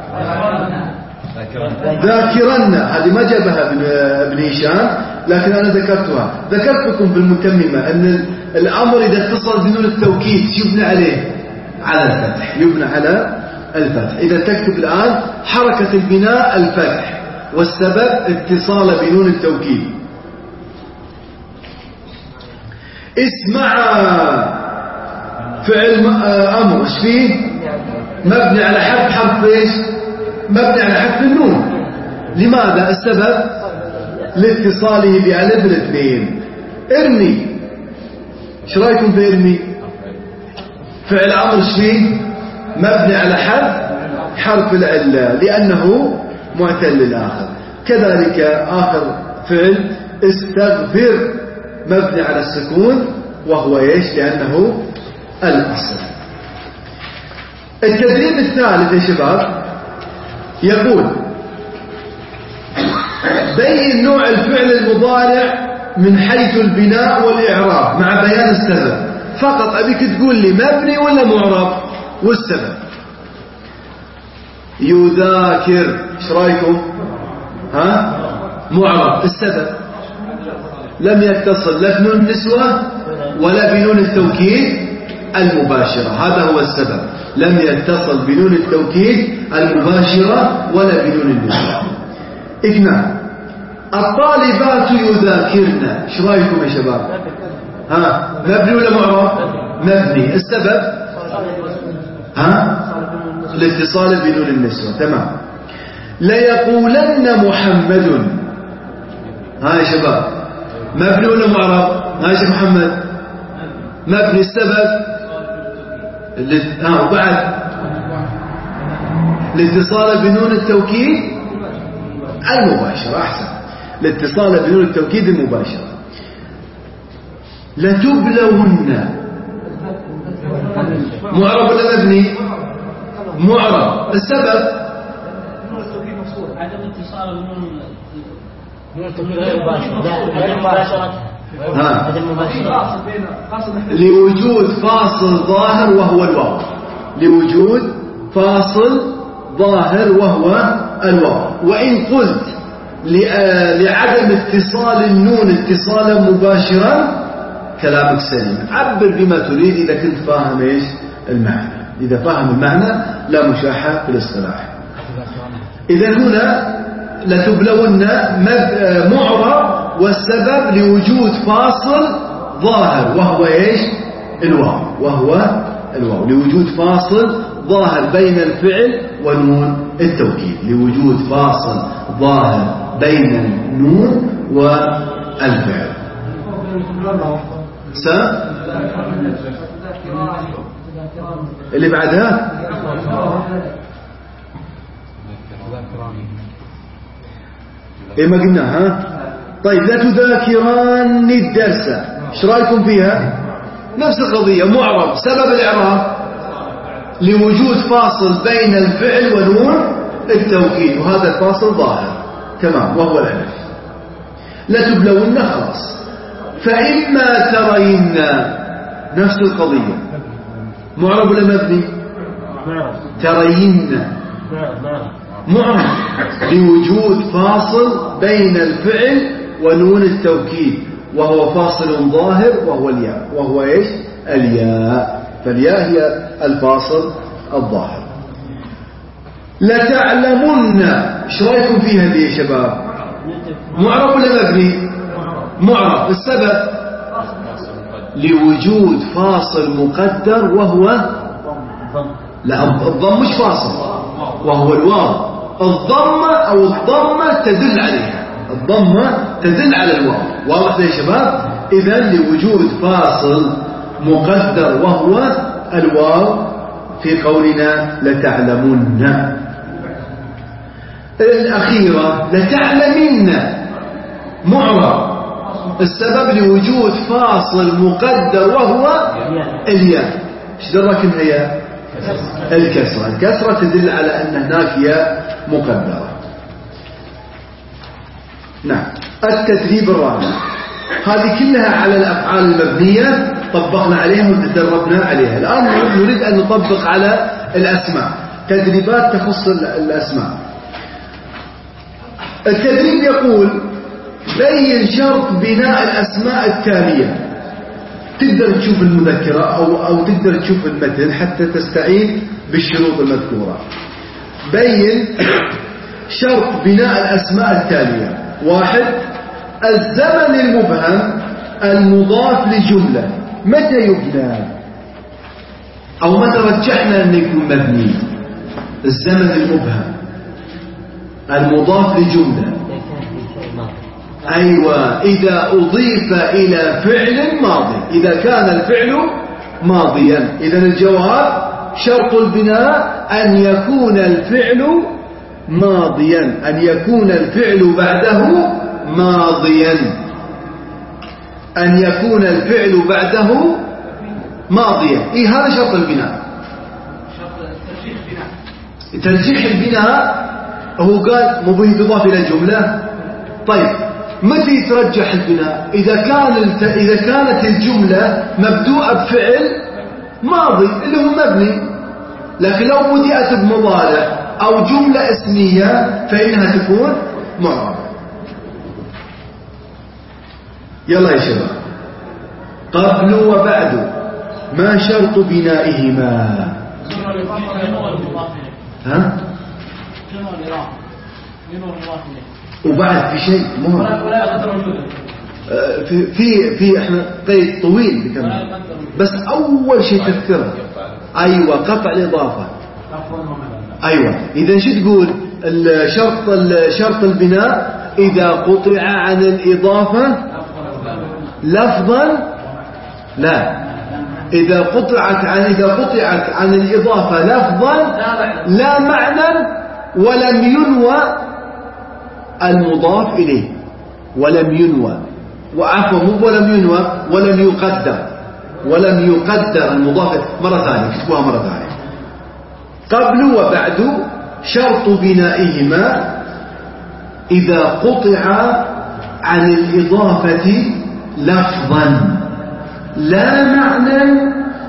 ذاكرن، هذه ما جابها ابن هشام لكن أنا ذكرتها. ذكرت لكم بالمتممة أن الأمر إذا اتصل بنون التوكيد يبنى عليه على الفتح، يبنى على الفتح. إذا تكتب الآن حركة البناء الفتح والسبب اتصال بنون التوكيد. اسمع فعل أمر، ايش فيه؟ مبني على حذف حرف ايش؟ مبني على حذف النون. لماذا؟ السبب لاتصاله بألف الاثنين. ارمي، ايش رايكم في ارمي؟ فعل امر ايش فيه؟ مبني على حذف حرف العله لانه معتل الاخر. كذلك اخر فعل استغفر، مبني على السكون وهو ايش؟ لانه الاصل. التدريب الثالث يا شباب يقول بين نوع الفعل المضارع من حيث البناء والإعراب مع بيان السبب. فقط أبيك تقول لي مبني ولا معرب والسبب. يذاكر ايش رايكم؟ ها معرب. السبب لم يتصل لا بنون النسوة ولا بنون التوكيد المباشرة، هذا هو السبب، لم يتصل بنون التوكيد المباشرة ولا بنون النسوة. اثنان الطالبات يذاكرن، ايش رايكم يا شباب؟ ها مبني ولا معرب؟ مبني. السبب ها الاتصال بنون النسوة. تمام. ليقولن محمد، ها يا شباب مبني ولا معرب؟ ها يا شيخ محمد مبني. السبب اللي ها وبعد الاتصال بنون التوكيد المباشرة. احسن، الاتصال بنون التوكيد المباشرة. لتبلون، معرب ولا مبني؟ معرب. السبب عدم اتصال بنون التوكيد غير مباشرة. ها لوجود فاصل ظاهر وهو الواو، لوجود فاصل ظاهر وهو الواو. وإن قلت لعدم اتصال النون اتصالا مباشرا كلامك سليم، عبر بما تريد إذا كنت فاهم ايش المعنى. إذا فاهم المعنى لا مشاحة في الاصطلاح. إذا هنا لتبلون معرب، والسبب لوجود فاصل ظاهر وهو ايش؟ الواو، وهو الواو، لوجود فاصل ظاهر بين الفعل ونون التوكيد، لوجود فاصل ظاهر بين النون والفعل. س اللي بعدها ايه ما قلناها. ها طيب لا تذاكران الدرس، ايش رايكم فيها؟ نفس القضية، معرب. سبب الإعراب لوجود فاصل بين الفعل ونون التوكيد، وهذا الفاصل ظاهر تمام وهو الألف. لا تبلون خلاص. فإما ترين، نفس القضية، معرب ولا مبني؟ ترين معرب لوجود فاصل بين الفعل ونون التوكيد، وهو فاصل ظاهر وهو الياء، وهو ايش؟ الياء. فالياء هي الفاصل الظاهر. لتعلمن، ايش رايكم في هذه يا شباب؟ معرب ولا مبني؟ معرب. السبب لوجود فاصل مقدر وهو لا الضم مش فاصل وهو الواو. الضمة أو الضمة تدل عليها، الضمة تدل على الواو. واضح يا شباب؟ إذن لوجود فاصل مقدر وهو الواو في قولنا لتعلمن. الأخيرة لتعلمن معرب. السبب لوجود فاصل مقدر وهو الياء. ايش دراك انها ياء؟ الكسرة. الكسرة تدل على أن هناك ياء مقدرة. نعم. التدريب الرابع، هذه كلها على الأفعال المبنية طبقنا عليها وتدربنا عليها. الآن نريد أن نطبق على الأسماء، تدريبات تخص الأسماء. التدريب يقول بين شرط بناء الأسماء التالية. تقدر تشوف المذكرة أو, أو تقدر تشوف المتن حتى تستعين بالشروط المذكورة. بين شرط بناء الأسماء التالية. واحد، الزمن المبهم المضاف لجملة متى يبنى أو متى رجحنا أن يكون مبني؟ الزمن المبهم المضاف لجملة، أيوة، إذا أضيف إلى فعل ماضي، إذا كان الفعل ماضيا. إذن الجواب شرط البناء أن يكون الفعل ماضيا، أن يكون الفعل بعده ماضيا، أن يكون الفعل بعده ماضيا. إيه هذا شرط البناء. ترجيح البناء هو قال مضيف يضاف إلى الجملة. طيب متى يترجح البناء؟ إذا كان الت... إذا كانت الجملة مبدوءة بفعل ماضي اللي هو مبني، لكن لو بدأت بمضارع أو جملة اسمية فإنها تكون معربة. يلا يا شباب، قبل وبعد ما شرط بنائهما؟ ها؟ وبعد في شيء مهم في في في احنا قيد طويل بكمل، بس اول شيء تذكره ايوه قطع الاضافه. ايوه اذا شو تقول؟ الشرط شرط البناء اذا قطع عن الاضافه لفظا، لا اذا قطعت عن اذا قطعت عن الاضافه لفظا لا معنى ولم ينوى المضاف اليه، ولم ينوى وعفوا مو ولم ينوى ولم يقدر، ولم يقدر المضاف. مرة ثانية اكتبوها مرة ثانية. قبل وبعد شرط بنائهما إذا قطع عن الإضافة لفظا لا معنى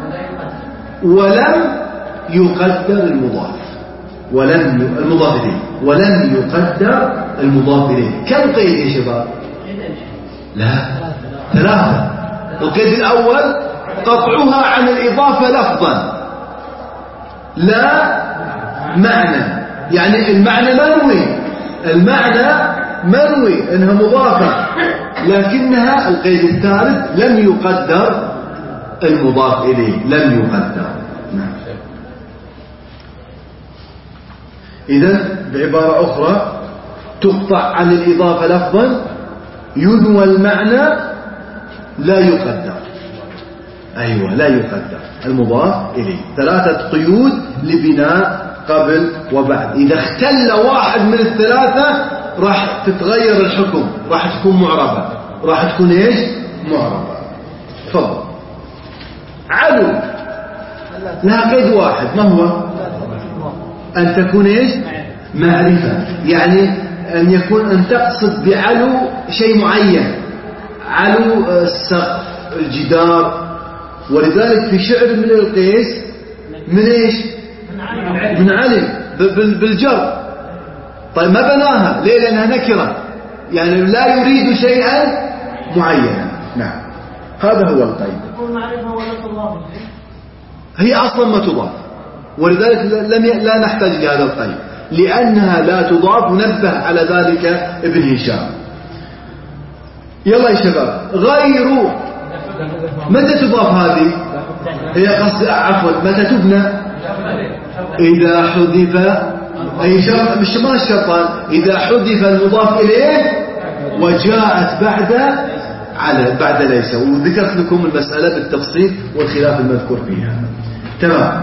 ولم يقدر المضاف، ولم المضاف إليه ولم يقدر المضاف إليه. كم قيد يا شباب؟ لا ثلاثة. القيد الأول قطعها عن الإضافة لفظا لا معنى، يعني المعنى منوي، المعنى منوي انها مضافة، لكنها القيد الثالث لم يقدر المضاف إليه، لم يقدر. نعم. إذن بعبارة أخرى تقطع عن الإضافة لفظا ينوى المعنى لا يقدر. أيوة لا يقدر المضاف إليه. ثلاثة قيود لبناء قبل وبعد، إذا اختل واحد من الثلاثة راح تتغير الحكم، راح تكون معربة، راح تكون إيش؟ معربة. تفضل. علو لها قيد واحد، ما هو؟ أن تكون إيش؟ معرفة، يعني أن يكون أن تقصد بعلو شيء معين، علو السقف الجدار. ولذلك في شعر من القيس من إيش؟ من علم بالجر. طيب ما بناها ليه؟ لأنها نكرة، يعني لا يريد شيئا معينا. نعم هذا هو القيد. هي أصلا ما تضاف، ولذلك لم ي... لا نحتاج لهذا القيد لأنها لا تضاف، ونبه على ذلك ابن هشام. يلا يا شباب، غير متى تضاف هذه؟ هي قصد عفوا متى تبنى؟ إذا حذف أي شرط، مش ما الشرطان، إذا حذف المضاف إليه وجاءت بعد على بعد ليس. وذكرت لكم المسألة بالتفصيل والخلاف المذكور فيها. تمام.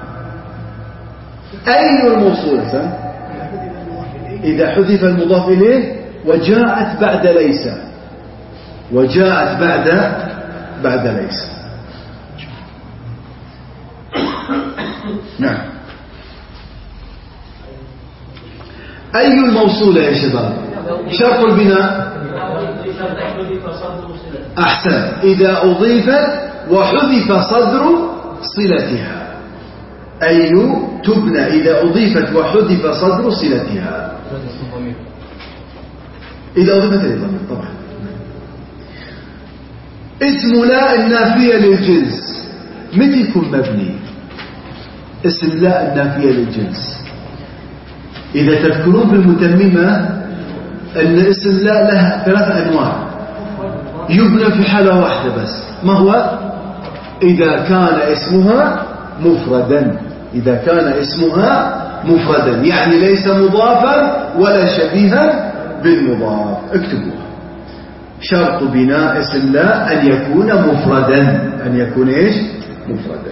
أي الموصولة إذا حذف المضاف إليه وجاءت بعد ليس، وجاءت بعد بعد ليس. نعم. أي الموصولة يا شباب؟ شرط البناء. أحسن، إذا أضيفت وحذف صدر صلتها. أي تبنى إذا أضيفت وحذف صدر صلتها. إذا أضيفت للضمير طبعا. اسم لا النافية للجنس متى يكون مبني؟ اسم لا النافية للجنس إذا تذكرون في المتممة أن اسم لا لها ثلاث أنواع يبنى في حالة واحدة بس. ما هو؟ إذا كان اسمها مفردا، إذا كان اسمها مفردا يعني ليس مضافا ولا شبيها بالمضاف. اكتبوها. شرط بناء اسم لا أن يكون مفردا، أن يكون إيش؟ مفردا.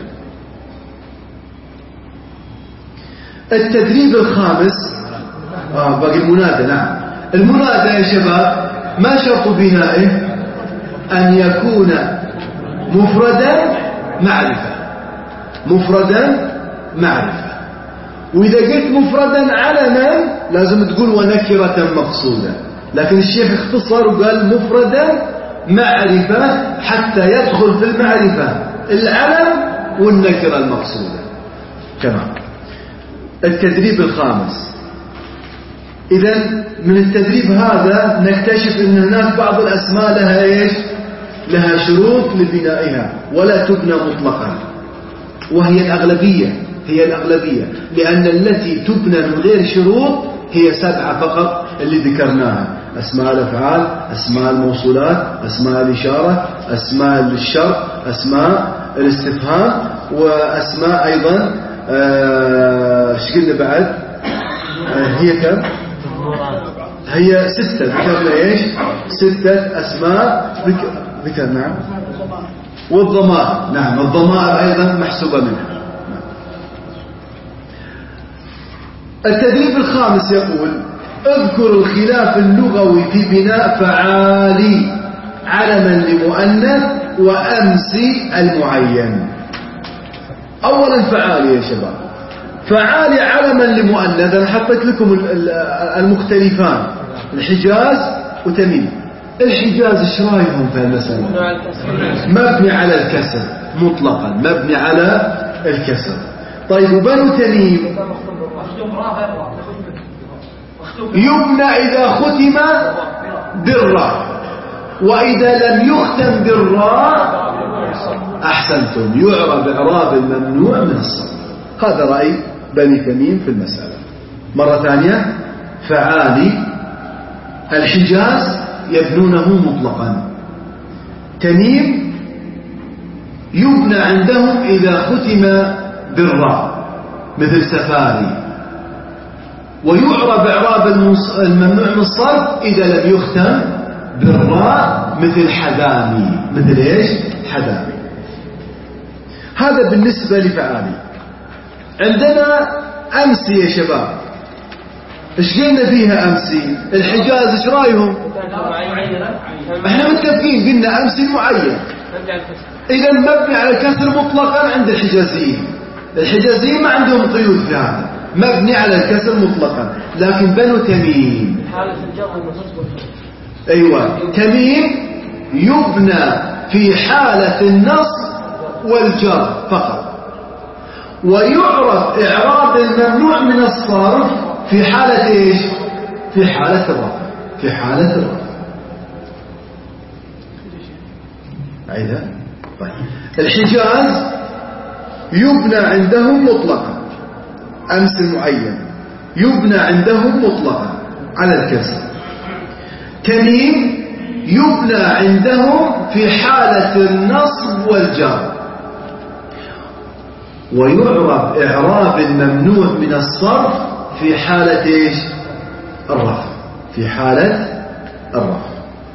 التدريب الخامس آه باقي المنادى. نعم المنادى يا شباب ما شرط بنائه؟ أن يكون مفردا معرفة، مفردا معرفة. وإذا قلت مفردا علما لازم تقول ونكرة مقصودة، لكن الشيخ اختصر وقال مفردا معرفة حتى يدخل في المعرفة العلم والنكرة المقصودة. تمام. التدريب الخامس. إذن من التدريب هذا نكتشف أن هناك بعض الأسماء لها إيش؟ لها شروط لبنائها ولا تبنى مطلقا، وهي الأغلبية، هي الأغلبية، لأن التي تبنى من غير شروط هي سبعة فقط اللي ذكرناها: أسماء الأفعال، أسماء الموصولات، أسماء الإشارة، أسماء الشرط، أسماء الاستفهام، وأسماء أيضا ايش قلنا بعد؟ آه هي كم؟ هي ستة. ذكرنا ايش؟ ستة أسماء ذكر. نعم. والضمائر. نعم، الضمائر أيضا محسوبة منها. التدريب الخامس يقول: اذكر الخلاف اللغوي في بناء فعالي علما لمؤنث وأمسي المعين. أولا فعالي يا شباب. فعالي علما لمؤنث، أنا حطيت لكم المختلفان: الحجاز وتميم. الحجاز ايش رايهم في المسألة؟ مبني على الكسر مطلقا، مبني على الكسر. طيب وبنو تميم يبنى إذا ختم بالراء، وإذا لم يختم بالراء أحسنتم يعرب إعراب الممنوع من الصرف. هذا رأي بني تميم في المسألة. مرة ثانية: فعالي الحجاز يبنونه مطلقا، تميم يبنى عندهم إذا ختم بالراء مثل سفاري، ويعرب إعراب الممنوع من الصرف إذا لم يختم بالراء مثل حذامي. مثل إيش؟ حذامي. هذا بالنسبة لفعالي. عندنا أمسي يا شباب. إيش قلنا فيها أمسي؟ الحجاز إيش رأيهم؟ إحنا متفقين قلنا أمسي معين، إذا مبني على الكسر مطلقا عند الحجازيين. الحجازيين ما عندهم قيود في هذا، مبني على الكسر مطلقا. لكن بنو تميم أيوة تميم يبنى في حالة النصب والجر فقط، ويعرف إعراب الممنوع من الصرف في حالة إيش؟ في حالة الرفع. في حالة الرفع. عيدها. طيب الحجاز يبنى عندهم مطلقا، أمس المعين يبنى عندهم مطلقا على الكسر. تميم يبنى عندهم في حالة النصب والجر، ويعرب إعراب الممنوع من الصرف في حالة إيش؟ الرفع. في حالة الرفع.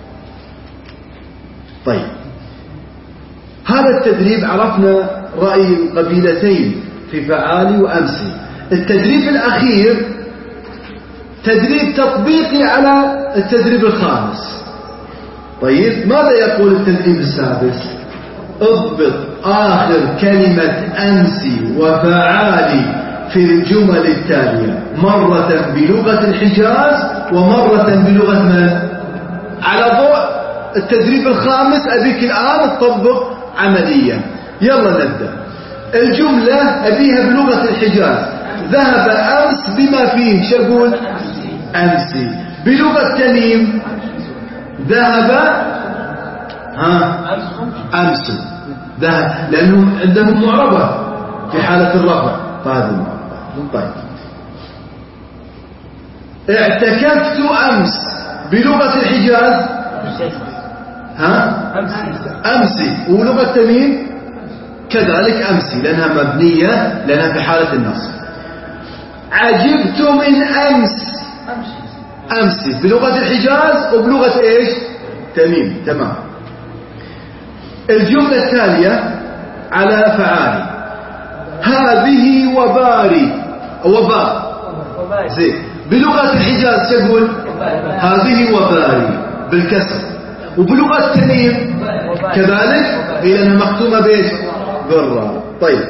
طيب هذا التدريب عرفنا رأي القبيلتين في فعالي وأمسي. التدريب الأخير تدريب تطبيقي على التدريب الخامس. طيب ماذا يقول التدريب السادس؟ اضبط آخر كلمة أمسي وفعالي في الجمل التالية، مرة بلغة الحجاز ومرة بلغة من؟ على ضوء التدريب الخامس أبيك الآن تطبق عمليا. يلا نبدأ. الجملة أبيها بلغة الحجاز: ذهب أمس بما فيه. شقول أمسي. بلغة تميم ذهب ها أمس ذهب، لأنهم عندهم معربة في حالة الرفع، فهذه المعربة. طيب اعتكفت أمس بلغة الحجاز ها أمسي، ولغة تميم كذلك أمسي لأنها مبنية، لأنها في حالة النصب. عجبت من أمس أمسي بلغة الحجاز وبلغة إيش؟ تميم. تمام. الجملة التالية على فعالي: هذه وباري. وباء زين. بلغة الحجاز تقول هذه وباري بالكسر، وبلغة تميم كذلك لأنها مختومة بإيش؟ بالراء. طيب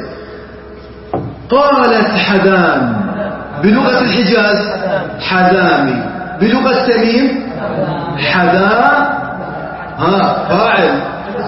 قالت حذام بلغة الحجاز حذامي، بلغة تميم حذا ها فاعل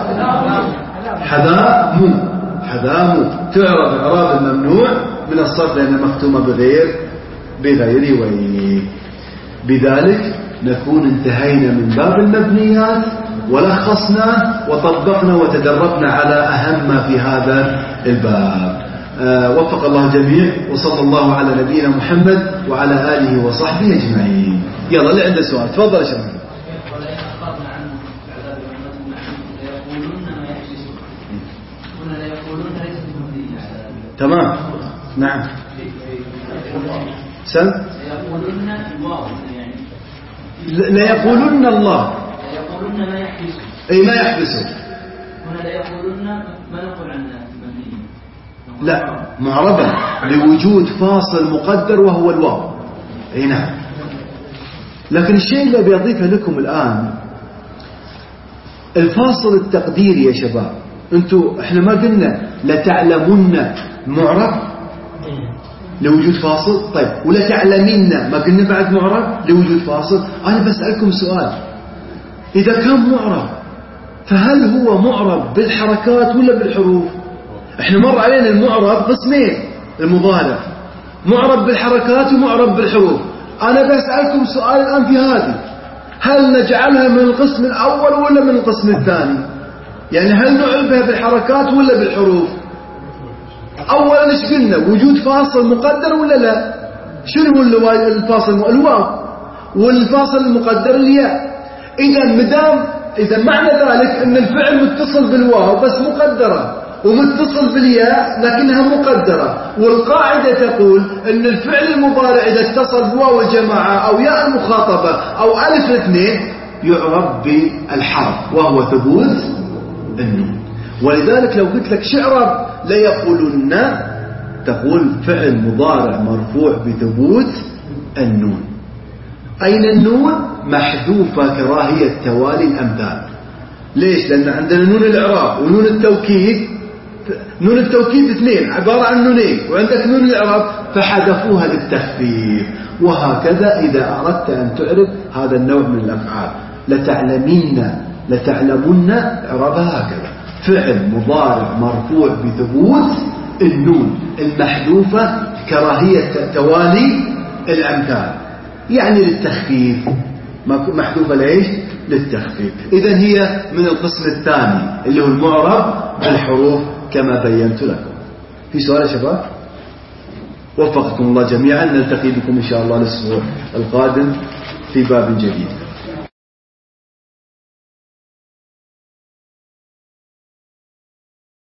حذا مو حذا مو تعرف إعراب الممنوع من الصرف لأنها مختومة بغير بغير وين. بذلك نكون انتهينا من باب المبنيات ولخصنا وطبقنا وتدربنا على أهم ما في هذا الباب. أه وفق الله الجميع وصلى الله على نبينا محمد وعلى آله وصحبه أجمعين. يلا اللي عنده سؤال تفضل يا شباب. تمام نعم سم لا يقولون الله لا يقولون ما يحبسه أي ما يحبسه هنا لا يقولون ما نقول عنه لا معربا لوجود فاصل مقدر وهو الواو. اي نعم. لكن الشيء اللي بيضيفه لكم الآن الفاصل التقديري يا شباب. انتوا احنا ما قلنا لتعلمون معرب لوجود فاصل؟ طيب ولا تعلمين ما قلنا بعد معرب لوجود فاصل؟ انا بسألكم سؤال، اذا كان معرب فهل هو معرب بالحركات ولا بالحروف؟ احنا مر علينا المعرب قسمين المضارع، معرب بالحركات ومعرب بالحروف. انا بسألكم سؤال الان في هذه، هل نجعلها من القسم الاول ولا من القسم الثاني؟ يعني هل نعربها بالحركات ولا بالحروف؟ اولا ايش قلنا؟ وجود فاصل مقدر ولا لا؟ شنو الفاصل؟ الواو. والفاصل المقدر الياء. اذا مدام اذا معنى ذلك ان الفعل متصل بالواو بس مقدره ومتصل بالياء لكنها مقدره، والقاعده تقول ان الفعل المضارع اذا اتصل بواو الجماعه او ياء المخاطبه او الف الاثنين يعرب بالحرف وهو ثبوت النون. ولذلك لو قلت لك شعرب لا يقولون تقول فعل مضارع مرفوع بثبوت النون. أين النون؟ محذوفة كراهية توالي الأمثال. ليش؟ لأن عندنا نون الإعراب ونون التوكيد. نون التوكيد اثنين عبارة عن نونين، وعندك نون الإعراب فحذفوها للتخفيف. وهكذا إذا أردت أن تعرف هذا النوع من الأفعال لتعلمين لتعلمون إعرابها هكذا: فعل مضارع مرفوع بثبوت النون المحذوفة كراهية توالي الأمثال، يعني للتخفيف. محذوفة ليش؟ للتخفيف. إذن هي من القسم الثاني اللي هو المعرب بالحروف كما بينت لكم. في سؤال يا شباب؟ وفقكم الله جميعا. نلتقي بكم إن شاء الله الأسبوع القادم في باب جديد.